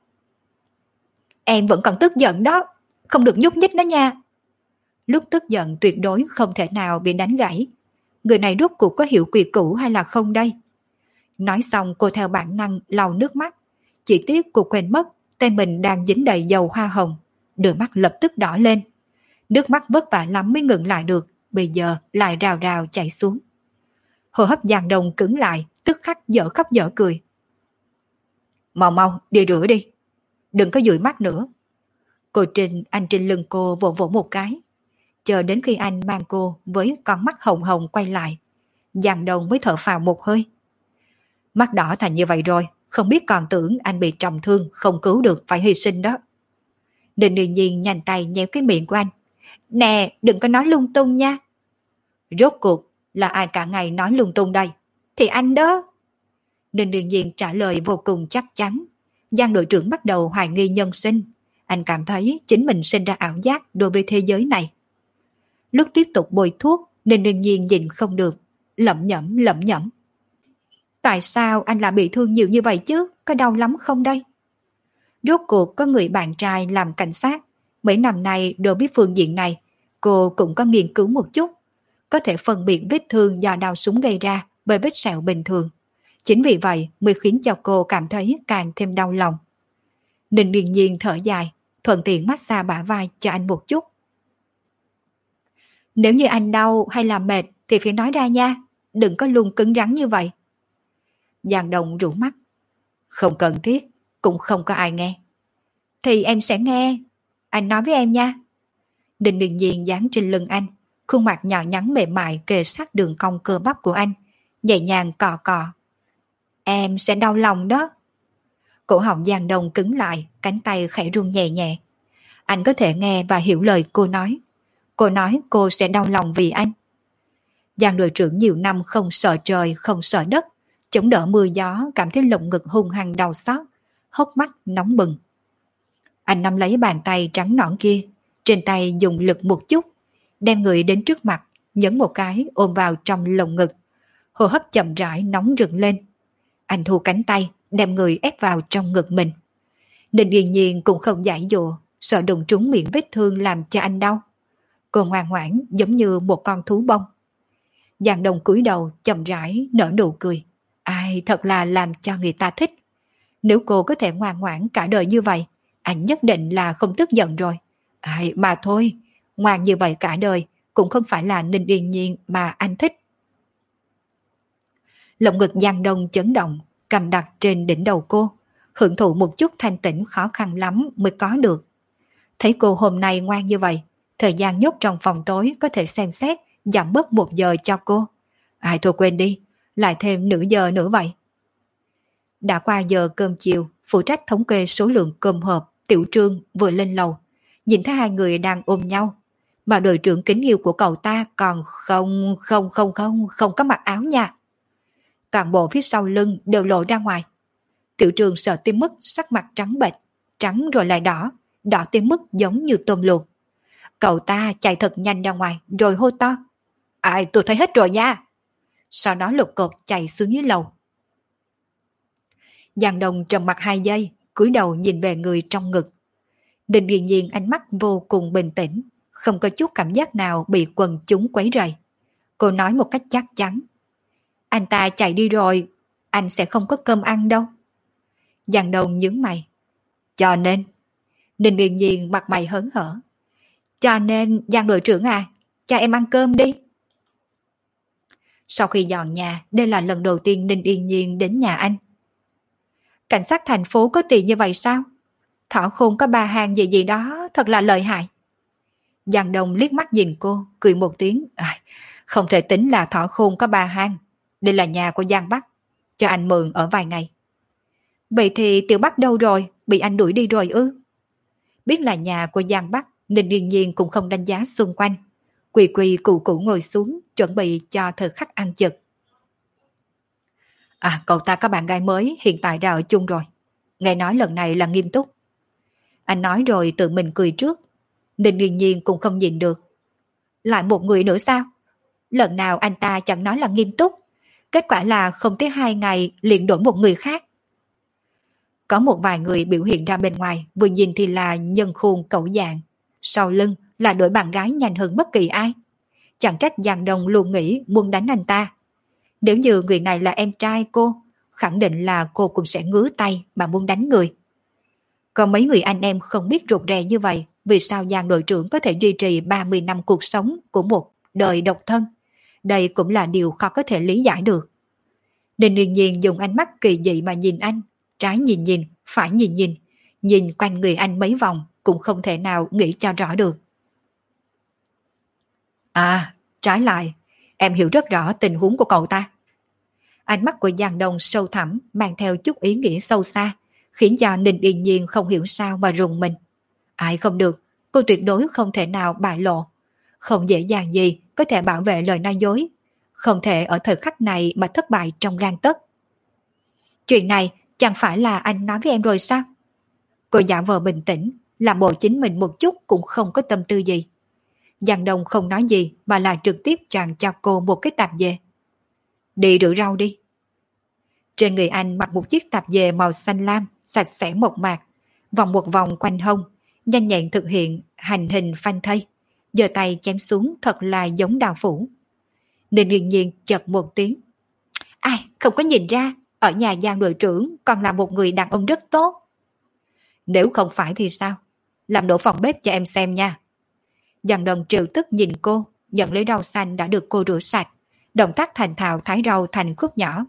Em vẫn còn tức giận đó, không được nhúc nhích đó nha. Lúc tức giận tuyệt đối không thể nào bị đánh gãy. Người này rốt cuộc có hiểu quy củ hay là không đây? Nói xong cô theo bản năng lau nước mắt. Chỉ tiếc cô quên mất tay mình đang dính đầy dầu hoa hồng. Đôi mắt lập tức đỏ lên. Nước mắt vất vả lắm mới ngừng lại được, bây giờ lại rào rào chảy xuống. Hô hấp Giang Đông cứng lại, tức khắc dở khóc dở cười. Mau mau đi rửa đi, đừng có dụi mắt nữa. Cô Trinh, anh trên lưng cô vỗ vỗ một cái. Chờ đến khi anh mang cô với con mắt hồng hồng quay lại, Giang Đông mới thở phào một hơi. Mắt đỏ thành như vậy rồi, không biết còn tưởng anh bị trọng thương, không cứu được phải hy sinh đó. Ninh Điền Nhiên nhanh tay nhéo cái miệng của anh. Nè, đừng có nói lung tung nha. Rốt cuộc là ai cả ngày nói lung tung đây? Thì anh đó. Ninh Điền Nhiên trả lời vô cùng chắc chắn. Giang đội trưởng bắt đầu hoài nghi nhân sinh. Anh cảm thấy chính mình sinh ra ảo giác đối với thế giới này. Lúc tiếp tục bôi thuốc, Ninh Điền Nhiên nhịn không được, lẩm nhẩm. Tại sao anh lại bị thương nhiều như vậy chứ? Có đau lắm không đây? Rốt cuộc có người bạn trai làm cảnh sát. Mấy năm nay đối với phương diện này, cô cũng có nghiên cứu một chút. Có thể phân biệt vết thương do đau súng gây ra với vết sẹo bình thường. Chính vì vậy mới khiến cho cô cảm thấy càng thêm đau lòng. Ninh Điền Nhiên thở dài, thuận tiện massage bả vai cho anh một chút. Nếu như anh đau hay là mệt thì phải nói ra nha, đừng có luôn cứng rắn như vậy. Giang Đông rủ mắt. Không cần thiết, cũng không có ai nghe. Thì em sẽ nghe, anh nói với em nha. Ninh Điền Nhiên dán trên lưng anh, khuôn mặt nhỏ nhắn mềm mại kề sát đường cong cơ bắp của anh, nhẹ nhàng cọ cọ. Em sẽ đau lòng đó. Cổ họng Giang Đông cứng lại, cánh tay khẽ run nhẹ nhẹ. Anh có thể nghe và hiểu lời cô nói. Cô nói cô sẽ đau lòng vì anh. Giang đội trưởng nhiều năm không sợ trời, không sợ đất, chống đỡ mưa gió, cảm thấy lồng ngực hung hăng đau xót, hốc mắt nóng bừng. Anh nắm lấy bàn tay trắng nõn kia, trên tay dùng lực một chút, đem người đến trước mặt, nhấn một cái ôm vào trong lồng ngực. Hô hấp chậm rãi nóng rực lên. Anh thu cánh tay, đem người ép vào trong ngực mình. Ninh Điền Nhiên cũng không giải dụa, sợ đụng trúng miệng vết thương làm cho anh đau. Cô ngoan ngoãn giống như một con thú bông. Giang Đông cúi đầu chậm rãi nở nụ cười. Ai thật là làm cho người ta thích. Nếu cô có thể ngoan ngoãn cả đời như vậy, anh nhất định là không tức giận rồi. Ai mà thôi, ngoan như vậy cả đời cũng không phải là Ninh Điền Nhiên mà anh thích. Lồng ngực Giang Đông chấn động, cầm đặt trên đỉnh đầu cô, hưởng thụ một chút thanh tĩnh khó khăn lắm mới có được. Thấy cô hôm nay ngoan như vậy, thời gian nhốt trong phòng tối có thể xem xét giảm bớt 1 giờ cho cô. Ai thôi quên đi, lại thêm nửa giờ nữa vậy. Đã qua giờ cơm chiều, phụ trách thống kê số lượng cơm hộp, Tiểu Trương vừa lên lầu, nhìn thấy hai người đang ôm nhau, mà đội trưởng kính yêu của cậu ta còn không có mặc áo nha. Toàn bộ phía sau lưng đều lộ ra ngoài. Tiểu Trương sợ tới mức sắc mặt trắng bệch, trắng rồi lại đỏ, đỏ tới mức giống như tôm luộc. Cậu ta chạy thật nhanh ra ngoài rồi hô to. Ai tôi thấy hết rồi nha. Sau đó lục cột chạy xuống dưới lầu. Giang Đông trầm mặt 2 giây, cúi đầu nhìn về người trong ngực. Ninh Điền Nhiên ánh mắt vô cùng bình tĩnh, không có chút cảm giác nào bị quần chúng quấy rầy. Cô nói một cách chắc chắn. Anh ta chạy đi rồi, anh sẽ không có cơm ăn đâu. Giang Đông nhướng mày. Cho nên, Ninh Điền Nhiên mặt mày hớn hở. Cho nên Giang đội trưởng à, cho em ăn cơm đi. Sau khi dọn nhà, đây là lần đầu tiên Ninh Điền Nhiên đến nhà anh. Cảnh sát thành phố có tiền như vậy sao? Thỏ khôn có 3 hàng gì gì đó, thật là lợi hại. Giang Đông liếc mắt nhìn cô, cười một tiếng. Không thể tính là thỏ khôn có 3 hang. Đây là nhà của Giang Bắc, cho anh mượn ở vài ngày. Vậy thì Tiểu Bắc đâu rồi, bị anh đuổi đi rồi ư? Biết là nhà của Giang Bắc, Ninh Điền Nhiên cũng không đánh giá xung quanh. Quỳ quỳ cụ cụ ngồi xuống, chuẩn bị cho thời khắc ăn chực. Cậu ta có bạn gái mới, hiện tại đã ở chung rồi. Nghe nói lần này là nghiêm túc. Anh nói rồi tự mình cười trước. Ninh Điền Nhiên cũng không nhìn được. Lại một người nữa sao? Lần nào anh ta chẳng nói là nghiêm túc. Kết quả là không tới 2 ngày liền đổi một người khác. Có một vài người biểu hiện ra bên ngoài, vừa nhìn thì là nhân khuôn cẩu dạng. Sau lưng là đổi bạn gái nhanh hơn bất kỳ ai. Chẳng trách Giang Đông luôn nghĩ muốn đánh anh ta. Nếu như người này là em trai cô, khẳng định là cô cũng sẽ ngứa tay mà muốn đánh người. Còn mấy người anh em không biết rụt rè như vậy, vì sao Giang đội trưởng có thể duy trì 30 năm cuộc sống của một đời độc thân? Đây cũng là điều khó có thể lý giải được. Ninh Điền Nhiên dùng ánh mắt kỳ dị mà nhìn anh, trái nhìn nhìn, phải nhìn nhìn, nhìn quanh người anh mấy vòng cũng không thể nào nghĩ cho rõ được. Trái lại, em hiểu rất rõ tình huống của cậu ta. Ánh mắt của Giang Đông sâu thẳm, mang theo chút ý nghĩa sâu xa, khiến cho Ninh Điền Nhiên không hiểu sao mà rùng mình. Ai không được, cô tuyệt đối không thể nào bại lộ. Không dễ dàng gì có thể bảo vệ lời nói dối. Không thể ở thời khắc này mà thất bại trong gang tấc. Chuyện này chẳng phải là anh nói với em rồi sao? Cô giả vờ bình tĩnh, làm bộ chính mình một chút cũng không có tâm tư gì. Giang Đông không nói gì mà là trực tiếp choàng cho cô một cái tạp dề. Đi rửa rau đi. Trên người anh mặc một chiếc tạp dề màu xanh lam, sạch sẽ mộc mạc, vòng một vòng quanh hông, nhanh nhẹn thực hiện hành hình phanh thây, giơ tay chém xuống thật là giống đào phủ. Nên nghiêng nhiên chợt một tiếng. Ai, không có nhìn ra, ở nhà Giang đội trưởng còn là một người đàn ông rất tốt. Nếu không phải thì sao? Làm đổ phòng bếp cho em xem nha. Giang Đông trêu tức nhìn cô, nhận lấy rau xanh đã được cô rửa sạch, động tác thành thạo thái rau thành khúc nhỏ.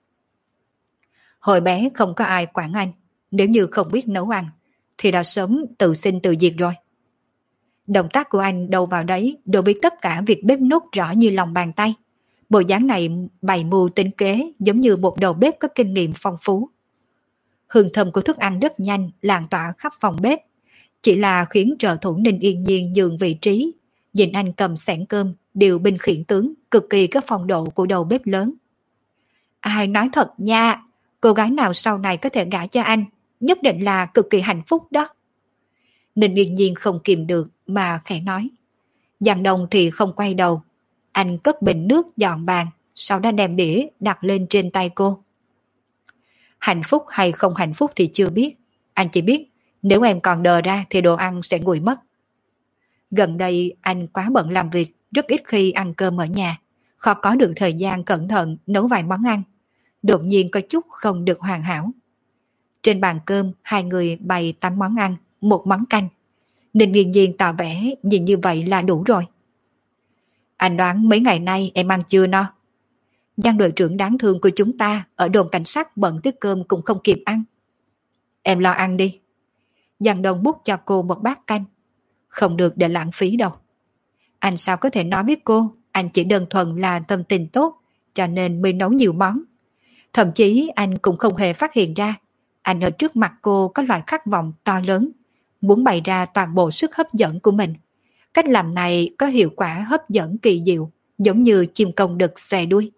Hồi bé không có ai quản anh, nếu như không biết nấu ăn, thì đã sớm tự sinh tự diệt rồi. Động tác của anh đâu vào đấy đối với tất cả việc bếp núc rõ như lòng bàn tay. Bộ dáng này bày mưu tính kế giống như một đầu bếp có kinh nghiệm phong phú. Hương thơm của thức ăn rất nhanh lan tỏa khắp phòng bếp, chỉ là khiến trợ thủ Ninh Yên Nhiên nhường vị trí, nhìn anh cầm xẻng cơm, điều binh khiển tướng, cực kỳ có phong độ của đầu bếp lớn. Ai nói thật nha, cô gái nào sau này có thể gả cho anh, nhất định là cực kỳ hạnh phúc đó. Ninh Yên Nhiên không kìm được mà khẽ nói. Giang Đông thì không quay đầu, anh cất bình nước dọn bàn, sau đó đem đĩa đặt lên trên tay cô. Hạnh phúc hay không hạnh phúc thì chưa biết, anh chỉ biết nếu em còn đờ ra thì đồ ăn sẽ nguội mất. Gần đây anh quá bận làm việc, rất ít khi ăn cơm ở nhà, khó có được thời gian cẩn thận nấu vài món ăn. Đột nhiên có chút không được hoàn hảo. Trên bàn cơm hai người bày 8 món ăn, một món canh. Ninh Nghiên Nhiên tỏ vẻ nhìn như vậy là đủ rồi. Anh đoán mấy ngày nay em ăn chưa no? Giang đội trưởng đáng thương của chúng ta ở đồn cảnh sát bận tới cơm cũng không kịp ăn. Em lo ăn đi. Giang Đông bút cho cô một bát canh. Không được để lãng phí đâu. Anh sao có thể nói với cô, anh chỉ đơn thuần là tâm tình tốt, cho nên mới nấu nhiều món. Thậm chí anh cũng không hề phát hiện ra, anh ở trước mặt cô có loại khát vọng to lớn, muốn bày ra toàn bộ sức hấp dẫn của mình. Cách làm này có hiệu quả hấp dẫn kỳ diệu, giống như chim công đực xòe đuôi.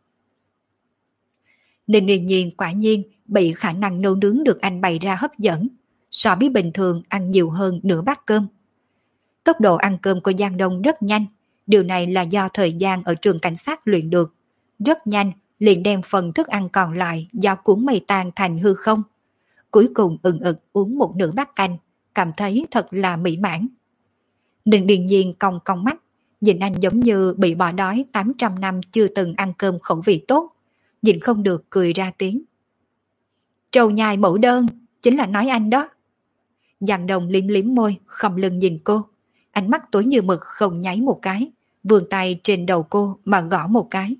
Ninh Yên Nhiên quả nhiên bị khả năng nấu nướng được anh bày ra hấp dẫn, so với bình thường ăn nhiều hơn nửa bát cơm. Tốc độ ăn cơm của Giang Đông rất nhanh, điều này là do thời gian ở trường cảnh sát luyện được. Rất nhanh, liền đem phần thức ăn còn lại do cuốn mây tan thành hư không. Cuối cùng ực uống một nửa bát canh, cảm thấy thật là mỹ mãn. Ninh Điền Nhiên cong cong mắt, nhìn anh giống như bị bỏ đói 800 năm chưa từng ăn cơm khẩu vị tốt, nhìn không được cười ra tiếng. Trầu nhai mẫu đơn, chính là nói anh đó. Giang Đông liếm liếm môi, khom lưng nhìn cô. Ánh mắt tối như mực không nháy một cái, vươn tay trên đầu cô mà gõ một cái.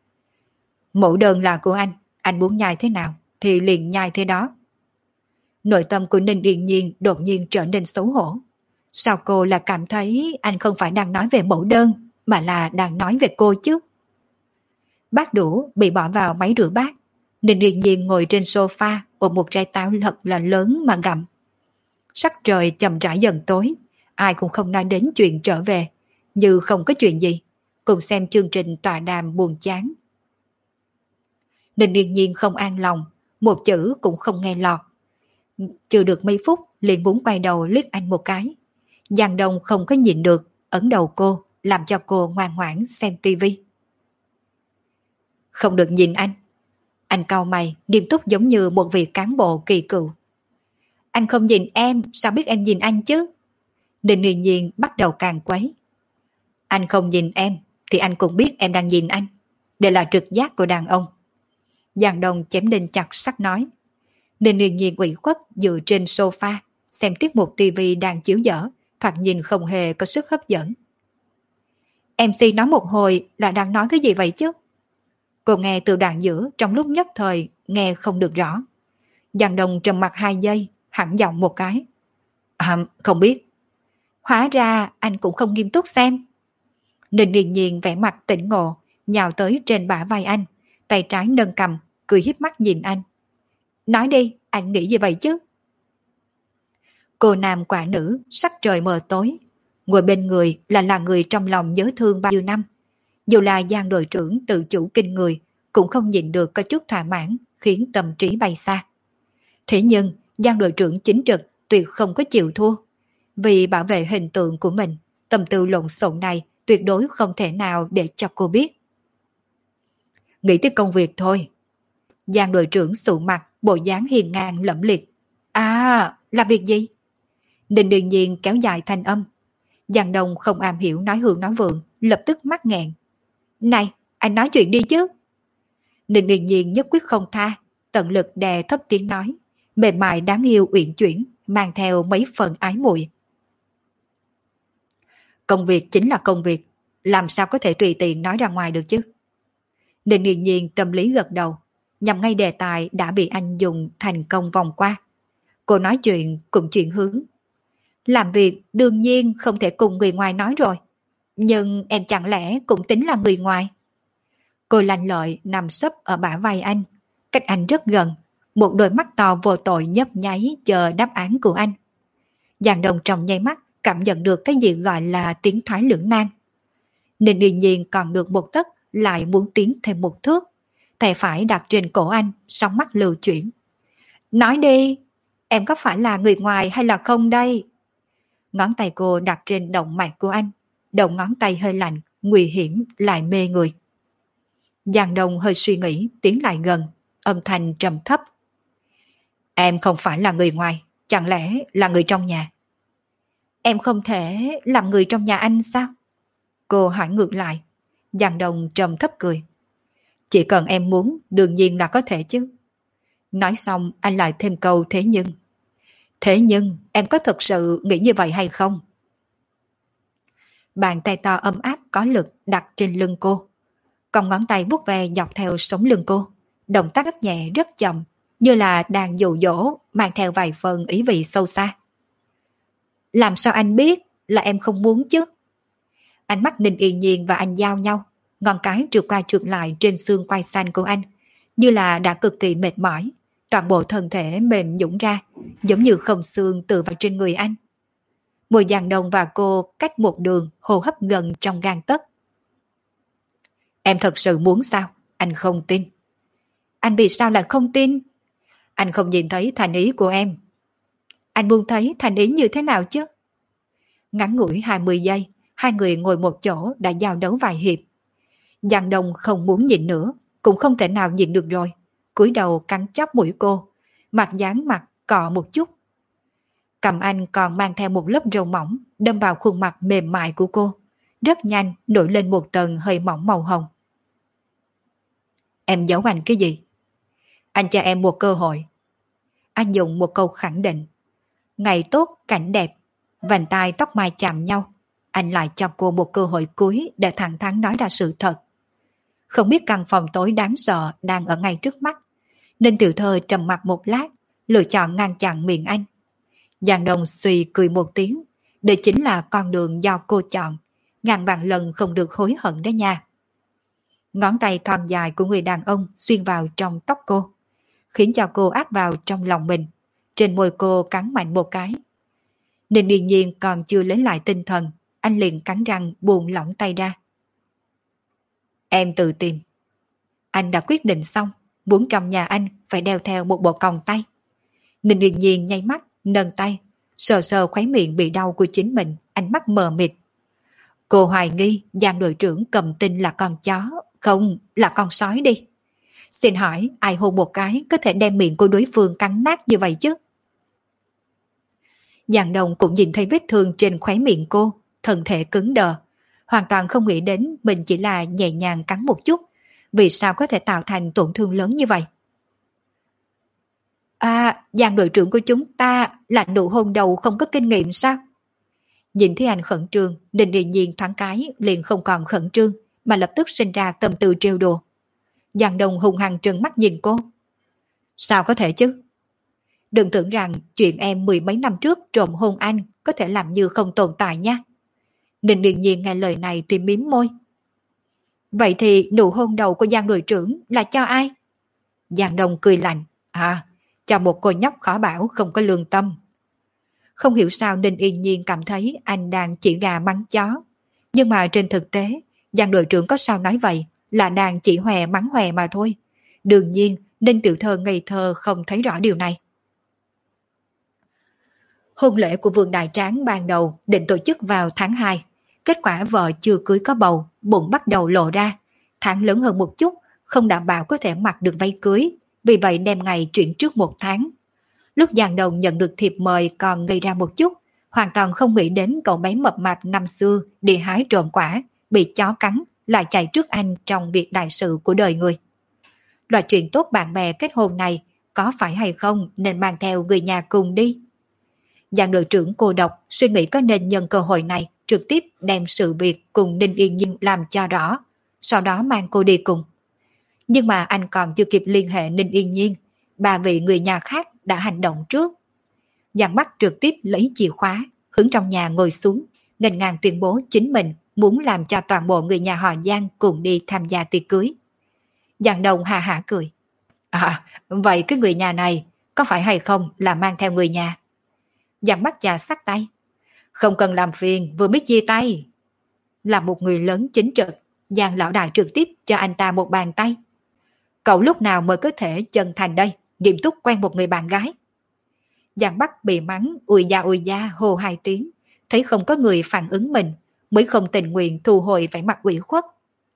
Mẫu đơn là của anh muốn nhai thế nào thì liền nhai thế đó. Nội tâm của Ninh Điền Nhiên đột nhiên trở nên xấu hổ. Sao cô là cảm thấy anh không phải đang nói về mẫu đơn, mà là đang nói về cô chứ? Bát đũa bị bỏ vào máy rửa bát. Ninh Điền Nhiên ngồi trên sofa ôm một trái táo thật là lớn mà gặm. Sắc trời chậm rãi dần tối, ai cũng không nói đến chuyện trở về, như không có chuyện gì, cùng xem chương trình tọa đàm buồn chán. Ninh Điền Nhiên không an lòng, một chữ cũng không nghe lọt. Chưa được mấy phút liền muốn quay đầu liếc anh một cái. Giang Đông không có nhịn được, ấn đầu cô, làm cho cô ngoan ngoãn xem tivi. Không được nhìn anh. Anh cau mày, nghiêm túc giống như một vị cán bộ kỳ cựu. Anh không nhìn em, sao biết em nhìn anh chứ? Ninh Huyền Nhiên bắt đầu càng quấy. Anh không nhìn em, thì anh cũng biết em đang nhìn anh. Đây là trực giác của đàn ông. Giang Đông chém đinh chặt sắt nói. Ninh Huyền Nhiên ủy khuất dựa trên sofa, xem tiết mục tivi đang chiếu dở, thoạt nhìn không hề có sức hấp dẫn. MC nói một hồi là đang nói cái gì vậy chứ? Cô nghe từ đoạn giữa trong lúc nhất thời nghe không được rõ. Giang Đông trầm mặt 2 giây, hẳn giọng một cái. Không biết. Hóa ra anh cũng không nghiêm túc xem. Ninh Điền Nhiên vẻ mặt tỉnh ngộ, nhào tới trên bả vai anh, tay trái nâng cầm, cười hiếp mắt nhìn anh. Nói đi, anh nghĩ gì vậy chứ? Cô nam quả nữ, sắc trời mờ tối. Ngồi bên người là người trong lòng nhớ thương bao nhiêu năm. Dù là Giang đội trưởng tự chủ kinh người, cũng không nhìn được có chút thỏa mãn, khiến tâm trí bay xa. Thế nhưng, Giang đội trưởng chính trực tuyệt không có chịu thua. Vì bảo vệ hình tượng của mình, tâm tư lộn xộn này tuyệt đối không thể nào để cho cô biết. Nghĩ tới công việc thôi. Giang đội trưởng sụ mặt, bộ dáng hiền ngang lẫm liệt. À, là việc gì? Ninh đương nhiên kéo dài thanh âm. Giang Đông không am hiểu nói hương nói vượng, lập tức mắc nghẹn. Này, anh nói chuyện đi chứ. Ninh đương nhiên nhất quyết không tha, tận lực đè thấp tiếng nói, mềm mại đáng yêu uyển chuyển, mang theo mấy phần ái muội. Công việc chính là công việc, làm sao có thể tùy tiện nói ra ngoài được chứ? Ninh đương nhiên tâm lý gật đầu, nhằm ngay đề tài đã bị anh dùng thành công vòng qua. Cô nói chuyện cũng chuyển hướng. Làm việc đương nhiên không thể cùng người ngoài nói rồi. Nhưng em chẳng lẽ cũng tính là người ngoài? Cô lanh lợi nằm sấp ở bả vai anh, cách anh rất gần, một đôi mắt to vô tội nhấp nháy chờ đáp án của anh. Giang Đông trong nháy mắt cảm nhận được cái gì gọi là tiến thoái lưỡng nan. Nên đương nhiên còn được một tấc lại muốn tiến thêm một thước. Tay phải đặt trên cổ anh, sóng mắt lưu chuyển. Nói đi, em có phải là người ngoài hay là không đây? Ngón tay cô đặt trên động mạch của anh, đầu ngón tay hơi lạnh, nguy hiểm lại mê người. Giang Đông hơi suy nghĩ, tiến lại gần, âm thanh trầm thấp. Em không phải là người ngoài, chẳng lẽ là người trong nhà? Em không thể làm người trong nhà anh sao? Cô hỏi ngược lại. Giang Đông trầm thấp cười. Chỉ cần em muốn, đương nhiên là có thể chứ. Nói xong anh lại thêm câu thế nhưng. Thế nhưng em có thực sự nghĩ như vậy hay không? Bàn tay to ấm áp có lực đặt trên lưng cô. Còn ngón tay vuốt ve dọc theo sống lưng cô. Động tác rất nhẹ rất chậm, như là đang dụ dỗ, mang theo vài phần ý vị sâu xa. Làm sao anh biết là em không muốn chứ? Ánh mắt Ninh Yên Nhiên và anh giao nhau, ngón cái trượt qua trượt lại trên xương quai xanh của anh, như là đã cực kỳ mệt mỏi, toàn bộ thân thể mềm nhũn ra, giống như không xương tựa vào trên người anh. Mùi Giang Đông và cô cách một đường, hô hấp gần trong gang tấc. Em thật sự muốn sao? Anh không tin. Anh vì sao lại không tin? Anh không nhìn thấy thành ý của em. Anh muốn thấy thành ý như thế nào chứ? Ngắn ngủi 20 giây, hai người ngồi một chỗ đã giao đấu vài hiệp. Giang Đông không muốn nhịn nữa, cũng không thể nào nhịn được rồi. Cúi đầu cắn chóp mũi cô, mặt dán mặt cọ một chút. Cầm anh còn mang theo một lớp râu mỏng đâm vào khuôn mặt mềm mại của cô. Rất nhanh nổi lên một tầng hơi mỏng màu hồng. Em giấu anh cái gì? Anh cho em một cơ hội. Anh dùng một câu khẳng định. Ngày tốt, cảnh đẹp, vành tai tóc mai chạm nhau. Anh lại cho cô một cơ hội cuối để thẳng thắn nói ra sự thật. Không biết căn phòng tối đáng sợ đang ở ngay trước mắt, nên Tiểu Thơ trầm mặt một lát, lựa chọn ngăn chặn miệng anh. Giang Đông suy cười một tiếng, đây chính là con đường do cô chọn, ngàn vạn lần không được hối hận đó nha. Ngón tay thon dài của người đàn ông xuyên vào trong tóc cô, khiến cho cô áp vào trong lòng mình. Trên môi cô cắn mạnh một cái. Nên đương nhiên còn chưa lấy lại tinh thần, anh liền cắn răng buông lỏng tay ra. Em tự tìm. Anh đã quyết định xong, muốn trong nhà anh phải đeo theo một bộ còng tay. Ninh đương nhiên nháy mắt, nâng tay, sờ sờ khóe miệng bị đau của chính mình, ánh mắt mờ mịt. Cô hoài nghi Giang đội trưởng cầm tin là con chó, không, là con sói đi. Xin hỏi ai hôn một cái có thể đem miệng của đối phương cắn nát như vậy chứ? Giang Đông cũng nhìn thấy vết thương trên khóe miệng cô, thân thể cứng đờ, hoàn toàn không nghĩ đến mình chỉ là nhẹ nhàng cắn một chút, vì sao có thể tạo thành tổn thương lớn như vậy? À, Giang đội trưởng của chúng ta là nụ hôn đầu không có kinh nghiệm sao? Nhìn thấy anh khẩn trương, Ninh Điền Nhiên thoáng cái liền không còn khẩn trương, mà lập tức sinh ra tâm tư trêu đùa. Giang Đông hung hăng trừng mắt nhìn cô. Sao có thể chứ? Đừng tưởng rằng chuyện em mười mấy năm trước trộm hôn anh có thể làm như không tồn tại nha. Ninh Điền Nhiên nghe lời này thì mím môi. Vậy thì nụ hôn đầu của Giang đội trưởng là cho ai? Giang Đông cười lạnh. À, cho một cô nhóc khó bảo không có lương tâm. Không hiểu sao Ninh Yên Nhiên cảm thấy anh đang chỉ gà mắng chó. Nhưng mà trên thực tế, Giang đội trưởng có sao nói vậy, là nàng chỉ hòe mắng hòe mà thôi. Đương nhiên, Ninh tiểu thơ ngây thơ không thấy rõ điều này. Hôn lễ của Vương Đại Tráng ban đầu định tổ chức vào tháng 2. Kết quả vợ chưa cưới có bầu, bụng bắt đầu lộ ra. Tháng lớn hơn một chút, không đảm bảo có thể mặc được váy cưới, vì vậy đem ngày chuyển trước một tháng. Lúc Giang Đồng nhận được thiệp mời còn ngây ra một chút, hoàn toàn không nghĩ đến cậu bé mập mạp năm xưa đi hái trộm quả, bị chó cắn, lại chạy trước anh trong việc đại sự của đời người. Loại chuyện tốt bạn bè kết hôn này, có phải hay không nên mang theo người nhà cùng đi? Giang đội trưởng cô độc suy nghĩ có nên nhân cơ hội này trực tiếp đem sự việc cùng Ninh Yên Nhiên làm cho rõ, sau đó mang cô đi cùng. Nhưng mà anh còn chưa kịp liên hệ Ninh Yên Nhiên, ba vị người nhà khác đã hành động trước. Giang Bắc trực tiếp lấy chìa khóa, hướng trong nhà ngồi xuống, nghênh ngang tuyên bố chính mình muốn làm cho toàn bộ người nhà họ Giang cùng đi tham gia tiệc cưới. Giang Đông hà hả cười. Vậy cái người nhà này có phải hay không là mang theo người nhà? Giang Bắc già xắt tay. Không cần làm phiền, vừa mới chia tay. Là một người lớn chính trực, Giang lão đại trực tiếp cho anh ta một bàn tay. Cậu lúc nào mới có thể chân thành đây, nghiêm túc quen một người bạn gái? Giang Bắc bị mắng ui da hô 2 tiếng, thấy không có người phản ứng mình, mới không tình nguyện thu hồi vẻ mặt ủy khuất.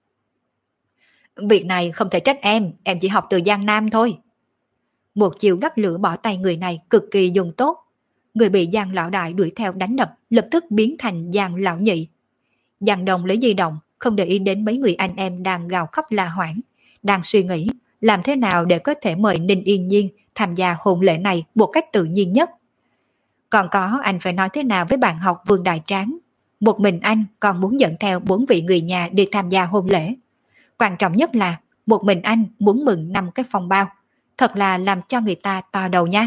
Việc này không thể trách em chỉ học từ Giang Nam thôi. Một chiều gắt lửa bỏ tay người này cực kỳ dùng tốt. Người bị Giang lão đại đuổi theo đánh đập lập tức biến thành Giang lão nhị. Giang Đông lấy di động, không để ý đến mấy người anh em đang gào khóc la hoảng, đang suy nghĩ làm thế nào để có thể mời Ninh Yên Nhiên tham gia hôn lễ này một cách tự nhiên nhất. Còn có anh phải nói thế nào với bạn học Vương Đại Tráng. Một mình anh còn muốn dẫn theo 4 vị người nhà đi tham gia hôn lễ. Quan trọng nhất là một mình anh muốn mừng 5 cái phong bao. Thật là làm cho người ta to đầu nha.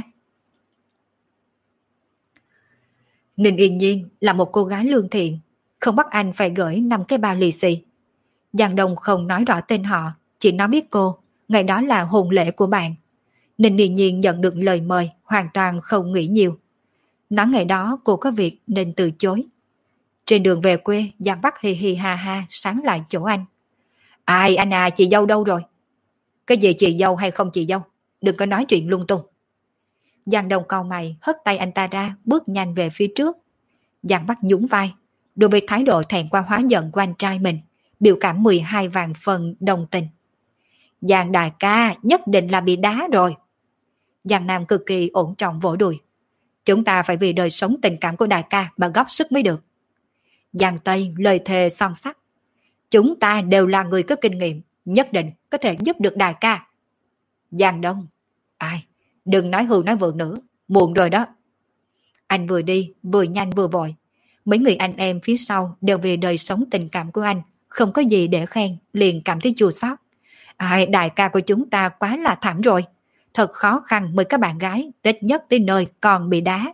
Ninh Yên Nhiên là một cô gái lương thiện, không bắt anh phải gửi 5 cái bao lì xì. Giang Đông không nói rõ tên họ, chỉ nói biết cô, ngày đó là hôn lễ của bạn. Ninh Yên Nhiên nhận được lời mời, hoàn toàn không nghĩ nhiều. Nói ngày đó cô có việc nên từ chối. Trên đường về quê, Giang Bắc hi hi ha ha sáng lại chỗ anh. Ai anh à, chị dâu đâu rồi? Cái gì chị dâu hay không chị dâu? Đừng có nói chuyện lung tung. Giang Đông cau mày hất tay anh ta ra, bước nhanh về phía trước. Giang Bắc nhún vai, đối với thái độ thẹn qua hóa giận của anh trai mình, biểu cảm 12 vạn phần đồng tình. Giang đại ca nhất định là bị đá rồi. Giang Nam cực kỳ ổn trọng vỗ đùi. Chúng ta phải vì đời sống tình cảm của đại ca mà góp sức mới được. Giang Tây lời thề son sắt. Chúng ta đều là người có kinh nghiệm, nhất định có thể giúp được đại ca. Giang Đông, ai, đừng nói hưu nói vượng nữa, muộn rồi đó. Anh vừa đi, vừa nhanh vừa vội. Mấy người anh em phía sau đều về đời sống tình cảm của anh, không có gì để khen, liền cảm thấy chua xót. Ai, đại ca của chúng ta quá là thảm rồi. Thật khó khăn mời các bạn gái, Tết nhất tới nơi còn bị đá.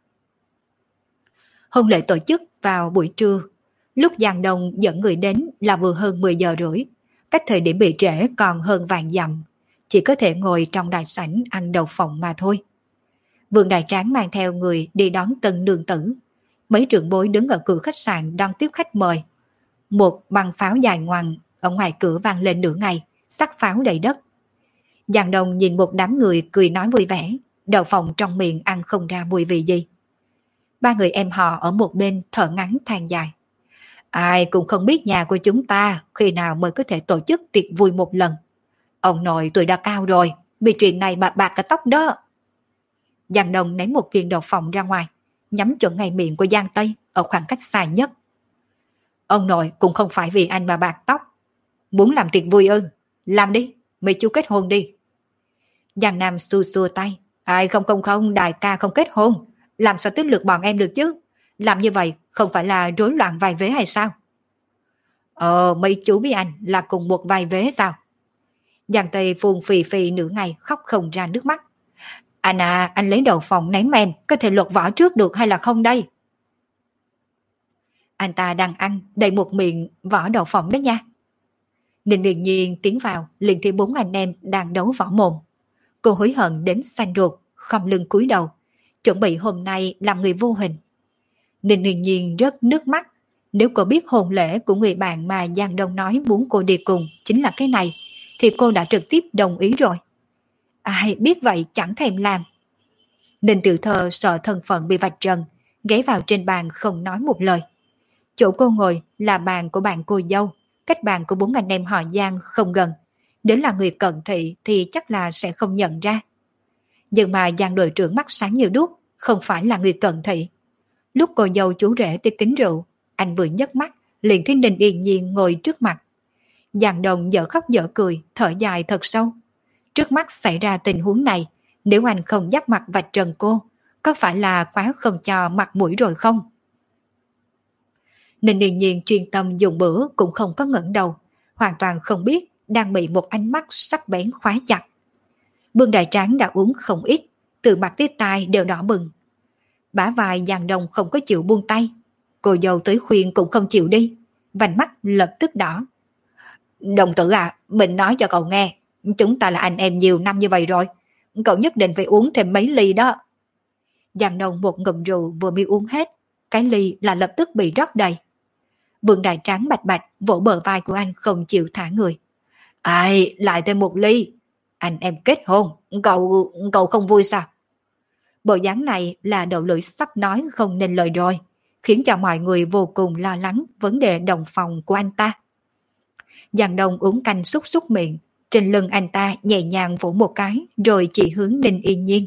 Hôn lễ tổ chức vào buổi trưa. Lúc Giang Đông dẫn người đến là vừa hơn 10 giờ rưỡi. Cách thời điểm bị trễ còn hơn vạn dặm. Chỉ có thể ngồi trong đại sảnh ăn đậu phộng mà thôi. Vương Đại Tráng mang theo người đi đón tân nương tử. Mấy trưởng bối đứng ở cửa khách sạn đón tiếp khách mời. Một băng pháo dài ngoằng ở ngoài cửa vang lên nửa ngày, sắc pháo đầy đất. Giang Đông nhìn một đám người cười nói vui vẻ, đậu phộng trong miệng ăn không ra mùi vị gì. Ba người em họ ở một bên thở ngắn than dài. Ai cũng không biết nhà của chúng ta khi nào mới có thể tổ chức tiệc vui một lần. Ông nội tuổi đã cao rồi, vì chuyện này mà bạc cả tóc đó. Giang Đông ném một viên đậu phộng ra ngoài, nhắm chuẩn ngay miệng của Giang Tây ở khoảng cách xa nhất. Ông nội cũng không phải vì anh mà bạc tóc. Muốn làm tiệc vui ư? Làm đi, mấy chú kết hôn đi. Giang Nam xua xua tay. Ai không, đại ca không kết hôn. Làm sao tới lượt bọn em được chứ? Làm như vậy không phải là rối loạn vai vế hay sao? Mấy chú với anh là cùng một vai vế sao? Giang Tây phun phì phì nửa ngày khóc không ra nước mắt. Anh à, anh lấy đậu phộng ném em, có thể lột vỏ trước được hay là không đây? Anh ta đang ăn, đầy một miệng vỏ đậu phộng đấy nha. Ninh Điền Nhiên tiến vào, liền thấy 4 anh em đang đấu võ mồm. Cô hối hận đến xanh ruột, khom lưng cúi đầu, chuẩn bị hôm nay làm người vô hình. Ninh Điền Nhiên rớt nước mắt, Nếu cô biết hôn lễ của người bạn mà Giang Đông nói muốn cô đi cùng chính là cái này, thì cô đã trực tiếp đồng ý rồi. Ai biết vậy chẳng thèm làm. Ninh Tiểu Thơ sợ thân phận bị vạch trần, ghé vào trên bàn không nói một lời. Chỗ cô ngồi là bàn của bạn cô dâu, cách bàn của 4 anh em họ Giang không gần. Nếu là người cận thị thì chắc là sẽ không nhận ra. Nhưng mà Giang đội trưởng mắt sáng như đuốc, không phải là người cận thị. Lúc cô dâu chú rể tới kính rượu, anh vừa nhấc mắt, liền thấy Ninh Yên Nhiên ngồi trước mặt. Giang Đồng dở khóc dở cười, thở dài thật sâu. Trước mắt xảy ra tình huống này, nếu anh không giáp mặt vạch trần cô, có phải là quá không cho mặt mũi rồi không? Ninh Yên Nhiên chuyên tâm dùng bữa cũng không có ngẩng đầu, hoàn toàn không biết đang bị một ánh mắt sắc bén khóa chặt. Vương Đại Tráng đã uống không ít, từ mặt tới tai đều đỏ bừng. Bả vai Giang Đông không có chịu buông tay, cô dâu tới khuyên cũng không chịu đi, vành mắt lập tức đỏ. Đồng tử à, mình nói cho cậu nghe, chúng ta là anh em nhiều năm như vậy rồi, cậu nhất định phải uống thêm mấy ly đó. Giang Đông một ngụm rượu vừa mới uống hết, cái ly là lập tức bị rót đầy. Vương Đại Tráng bạch bạch vỗ bờ vai của anh không chịu thả người. Ai, lại thêm một ly. Anh em kết hôn, cậu không vui sao? Bộ dáng này là đầu lưỡi sắp nói không nên lời rồi, khiến cho mọi người vô cùng lo lắng vấn đề đồng phòng của anh ta. Giang Đông uống canh xúc xúc miệng, trên lưng anh ta nhẹ nhàng vỗ một cái rồi chỉ hướng Ninh Yên Nhiên.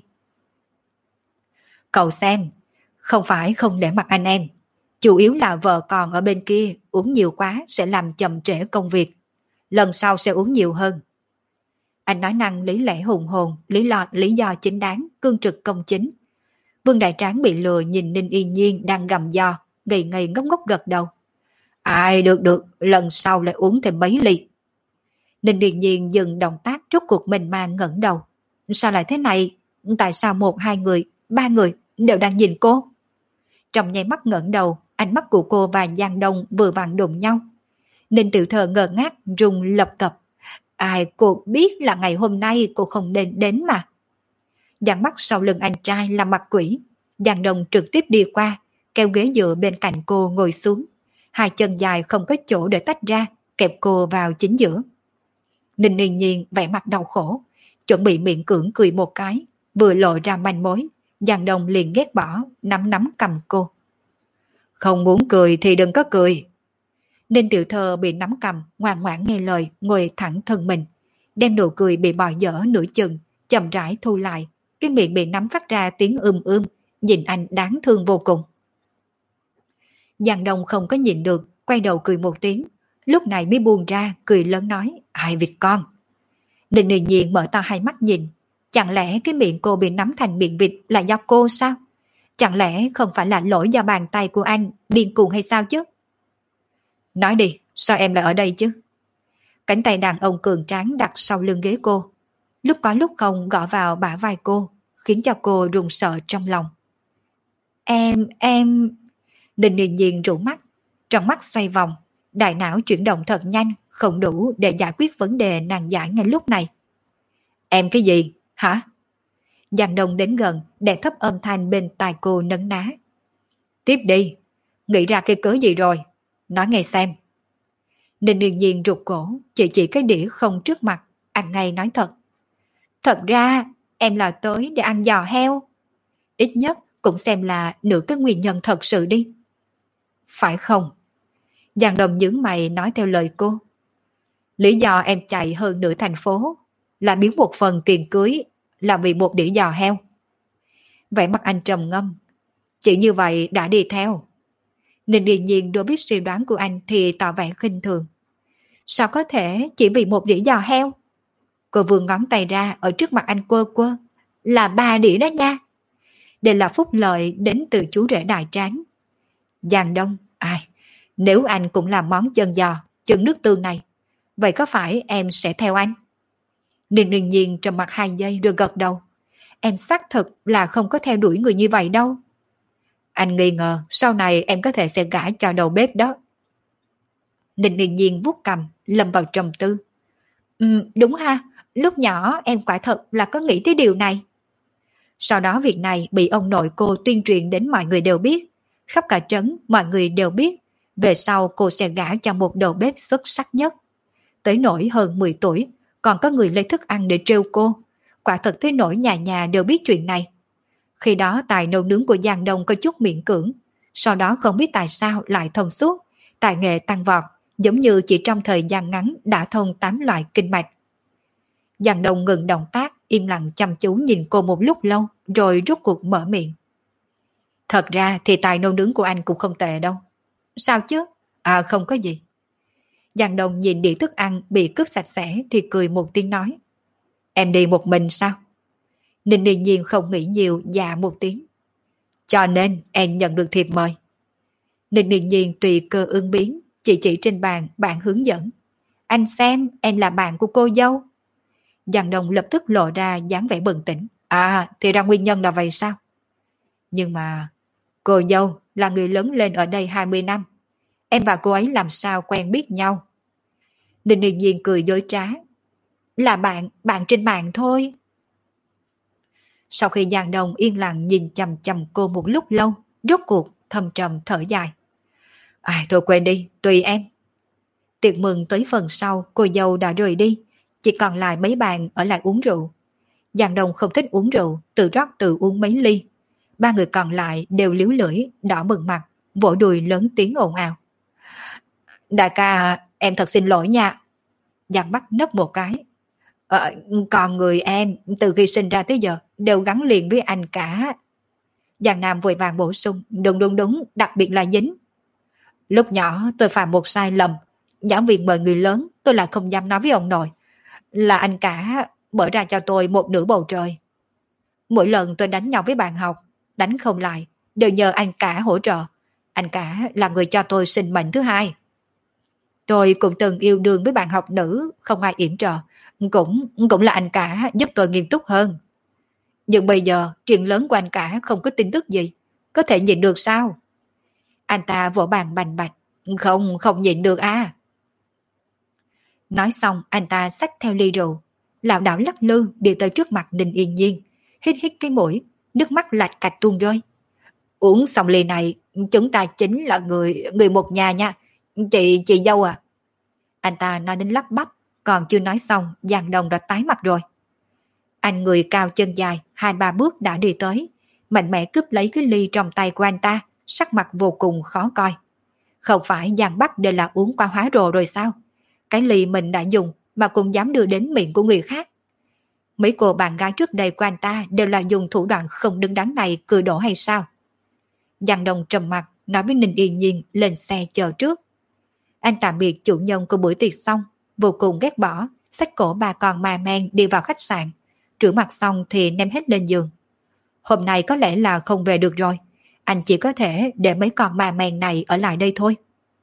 Cậu xem, không phải không để mặt anh em, chủ yếu là vợ còn ở bên kia uống nhiều quá sẽ làm chậm trễ công việc. Lần sau sẽ uống nhiều hơn. Anh nói năng lý lẽ hùng hồn, lý do chính đáng, cương trực công chính. Vương Đại Tráng bị lừa nhìn Ninh Yên Nhiên đang gầm giò, ngây ngây ngốc ngốc gật đầu. Ai được, lần sau lại uống thêm mấy ly. Ninh Yên Nhiên dừng động tác rốt cuộc mình mà ngẩng đầu. Sao lại thế này? Tại sao 1, 2 người, 3 người đều đang nhìn cô? Trong nháy mắt ngẩng đầu, ánh mắt của cô và Giang Đông vừa vặn đụng nhau. Ninh Tiểu Thơ ngơ ngác rung lập cập. Ai cô biết là ngày hôm nay cô không nên đến mà. Giang mắt sau lưng anh trai là mặt quỷ. Giang Đông trực tiếp đi qua, kéo ghế dựa bên cạnh cô ngồi xuống. Hai chân dài không có chỗ để tách ra, kẹp cô vào chính giữa. Ninh Yên Nhiên vẻ mặt đau khổ, chuẩn bị miệng cưỡng cười một cái, vừa lộ ra manh mối, Giang Đông liền ghét bỏ, nắm cầm cô. Không muốn cười thì đừng có cười. Ninh Tiểu Thơ bị nắm cầm, ngoan ngoãn nghe lời, ngồi thẳng thân mình, đem nụ cười bị bỏ dở nửa chừng, chậm rãi thu lại, cái miệng bị nắm phát ra tiếng nhìn anh đáng thương vô cùng. Giang Đông không có nhịn được, quay đầu cười một tiếng, lúc này mới buông ra, cười lớn nói, ai vịt con. Ninh Yên Nhiên mở to hai mắt nhìn, chẳng lẽ cái miệng cô bị nắm thành miệng vịt là do cô sao? Chẳng lẽ không phải là lỗi do bàn tay của anh điên cuồng hay sao chứ? Nói đi, sao em lại ở đây chứ? Cánh tay đàn ông cường tráng đặt sau lưng ghế cô, lúc có lúc không gõ vào bả vai cô, khiến cho cô run sợ trong lòng. Em... Ninh Yên Nhiên rủ mắt, trong mắt xoay vòng, đại não chuyển động thật nhanh, không đủ để giải quyết vấn đề nàng giải ngay lúc này. Em cái gì, hả? Giang Đông đến gần, đè thấp âm thanh bên tai cô nấn ná. Tiếp đi, nghĩ ra cái cớ gì rồi? Nói nghe xem. Ninh Yên Nhiên rụt cổ, chỉ cái đĩa không trước mặt, ăn ngay nói thật. Thật ra, em là tới để ăn giò heo. Ít nhất cũng xem là nửa cái nguyên nhân thật sự đi. Phải không? Giang Đông nhướng mày nói theo lời cô. Lý do em chạy hơn nửa thành phố là biến một phần tiền cưới là vì một đĩa giò heo. Vẻ mặt anh trầm ngâm. Chỉ như vậy đã đi theo. Ninh Điền Nhiên đối biết suy đoán của anh thì tỏ vẻ khinh thường. Sao có thể chỉ vì một đĩa giò heo? Cô vươn ngón tay ra ở trước mặt anh quơ quơ. Là 3 đĩa đó nha. Đây là phúc lợi đến từ chú rể Đại Tráng. Giang Đông, ai? Nếu anh cũng làm món chân giò, chân nước tương này, vậy có phải em sẽ theo anh? Ninh Điền Nhiên trầm mặt 2 giây rồi gật đầu. Em xác thực là không có theo đuổi người như vậy đâu. Anh nghi ngờ sau này em có thể sẽ gả cho đầu bếp đó. Ninh Điền Nhiên vuốt cằm, lâm vào trầm tư. Đúng ha, lúc nhỏ em quả thật là có nghĩ tới điều này. Sau đó việc này bị ông nội cô tuyên truyền đến mọi người đều biết. Khắp cả trấn mọi người đều biết. Về sau cô sẽ gả cho một đầu bếp xuất sắc nhất. Tới nỗi hơn 10 tuổi, còn có người lấy thức ăn để trêu cô. Quả thật tới nỗi nhà nhà đều biết chuyện này. Khi đó tài nấu nướng của Giang Đông có chút miễn cưỡng. Sau đó không biết tại sao lại thông suốt, tài nghệ tăng vọt, giống như chỉ trong thời gian ngắn đã thông 8 loại kinh mạch. Giang Đông ngừng động tác, im lặng chăm chú nhìn cô một lúc lâu, rồi rút cuộc mở miệng. Thật ra thì tài nấu nướng của anh cũng không tệ đâu. Sao chứ? À không có gì. Giang Đông nhìn đĩa thức ăn bị cướp sạch sẽ thì cười một tiếng nói. Em đi một mình sao? Ninh Ninh Nhiên không nghĩ nhiều, dạ một tiếng. Cho nên em nhận được thiệp mời. Ninh Ninh Nhiên tùy cơ ứng biến, chỉ trên bàn, bạn hướng dẫn. Anh xem, em là bạn của cô dâu. Giang Đông lập tức lộ ra dáng vẻ bừng tỉnh. À, thì ra nguyên nhân là vậy sao? Nhưng mà cô dâu là người lớn lên ở đây 20 năm. Em và cô ấy làm sao quen biết nhau? Ninh Ninh Nhiên cười dối trá. Là bạn trên mạng thôi. Sau khi Giang Đông yên lặng nhìn chằm chằm cô một lúc lâu, rốt cuộc thầm trầm thở dài. Ai thôi quên đi, tùy em. Tiệc mừng tới phần sau, cô dâu đã rời đi, chỉ còn lại mấy bạn ở lại uống rượu. Giang Đông không thích uống rượu, tự rót tự uống mấy ly. Ba người còn lại đều liếu lưỡi, đỏ bừng mặt, vỗ đùi lớn tiếng ồn ào. Đại ca, em thật xin lỗi nha. Giang Bắc nấp một cái. Còn người em từ khi sinh ra tới giờ đều gắn liền với anh cả. Giang Nam vội vàng bổ sung. Đúng, đặc biệt là dính. Lúc nhỏ tôi phạm một sai lầm. Giảng viên mời người lớn, tôi lại không dám nói với ông nội. Là anh cả mở ra cho tôi một nửa bầu trời. Mỗi lần tôi đánh nhau với bạn học, đánh không lại, đều nhờ anh cả hỗ trợ. Anh cả là người cho tôi sinh mệnh thứ hai. Tôi cũng từng yêu đương với bạn học nữ, không ai yểm trợ. Cũng là anh cả giúp tôi nghiêm túc hơn. Nhưng bây giờ chuyện lớn của anh cả không có tin tức gì. Có thể nhịn được sao? Anh ta vỗ bàn bành bạch. Không nhịn được à. Nói xong anh ta xách theo ly rượu, lảo đảo lắc lư đi tới trước mặt Ninh Yên Nhiên, hít hít cái mũi, nước mắt lạch cạch tuôn rơi. Uống xong ly này, chúng ta chính là người một nhà nha. Chị dâu à. Anh ta nói đến lắp bắp, còn chưa nói xong, Giang Đông đã tái mặt rồi. Anh người cao chân dài, 2-3 bước đã đi tới, mạnh mẽ cướp lấy cái ly trong tay của anh ta, sắc mặt vô cùng khó coi. Không phải Giang Bắc đều là uống qua hóa rồ rồi sao? Cái ly mình đã dùng mà cũng dám đưa đến miệng của người khác. Mấy cô bạn gái trước đây của anh ta đều là dùng thủ đoạn không đứng đắn này cười đổ hay sao? Giang Đông trầm mặt, nói với Ninh Yên Nhiên lên xe chờ trước. Anh tạm biệt chủ nhân của buổi tiệc xong, vô cùng ghét bỏ, xách cổ bà con ma men đi vào khách sạn, rửa mặt xong thì ném hết lên giường. Hôm nay có lẽ là không về được rồi, anh chỉ có thể để mấy con ma men này ở lại đây thôi.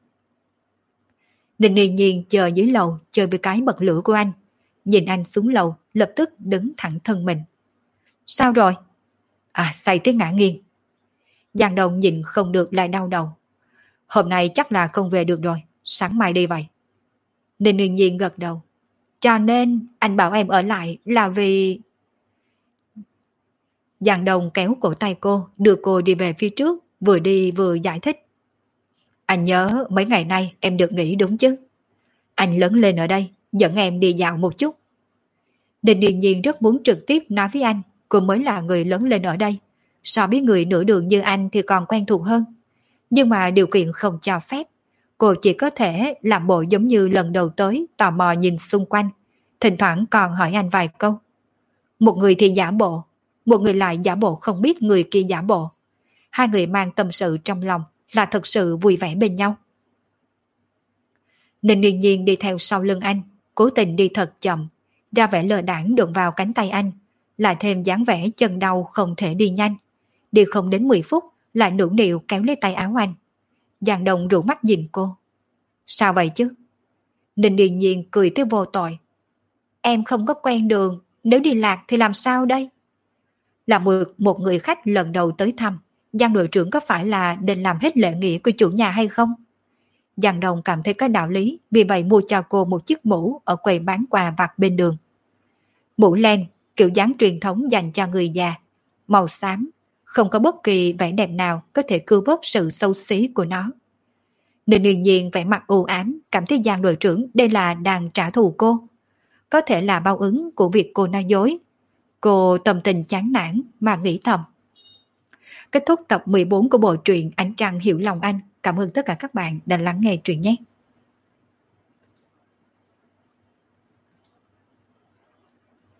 Ninh Yên Nhiên chờ dưới lầu chơi với cái bật lửa của anh, nhìn anh xuống lầu lập tức đứng thẳng thân mình. Sao rồi? À, say tới ngã nghiêng. Giang Đông nhìn không được lại đau đầu. Hôm nay chắc là không về được rồi, sáng mai đi vậy. Ninh Yên Nhiên gật đầu. Cho nên anh bảo em ở lại là vì... Giang Đông kéo cổ tay cô, đưa cô đi về phía trước, vừa đi vừa giải thích. Anh nhớ mấy ngày nay em được nghỉ đúng chứ? Anh lớn lên ở đây, dẫn em đi dạo một chút. Ninh Yên Nhiên rất muốn trực tiếp nói với anh, cô mới là người lớn lên ở đây. So với người nửa đường như anh thì còn quen thuộc hơn. Nhưng mà điều kiện không cho phép. Cô chỉ có thể làm bộ giống như lần đầu tới, tò mò nhìn xung quanh. Thỉnh thoảng còn hỏi anh vài câu. Một người thì giả bộ, một người lại giả bộ không biết người kia giả bộ. Hai người mang tâm sự trong lòng là thật sự vui vẻ bên nhau. Ninh Yên Nhiên đi theo sau lưng anh, cố tình đi thật chậm, ra vẻ lờ đãng đụng vào cánh tay anh, lại thêm dáng vẻ chân đau không thể đi nhanh. Đi không đến 10 phút, lại nũng nịu kéo lấy tay áo anh. Giang Đông rủ mắt nhìn cô. Sao vậy chứ? Ninh Yên Nhiên cười tới vô tội. Em không có quen đường, nếu đi lạc thì làm sao đây? Là một người khách lần đầu tới thăm, Giang đội trưởng có phải là nên làm hết lễ nghĩa của chủ nhà hay không? Giang Đông cảm thấy có đạo lý, vì vậy mua cho cô một chiếc mũ ở quầy bán quà vặt bên đường. Mũ len, kiểu dáng truyền thống dành cho người già, màu xám, không có bất kỳ vẻ đẹp nào có thể cứu vớt sự xấu xí của nó. Ninh Yên Nhiên vẻ mặt u ám, cảm thấy Giang đội trưởng đây là đang trả thù cô. Có thể là báo ứng của việc cô nói dối. Cô tâm tình chán nản mà nghĩ thầm. Kết thúc tập 14 của bộ truyện Ánh Trăng Hiểu Lòng Anh. Cảm ơn tất cả các bạn đã lắng nghe truyện nhé.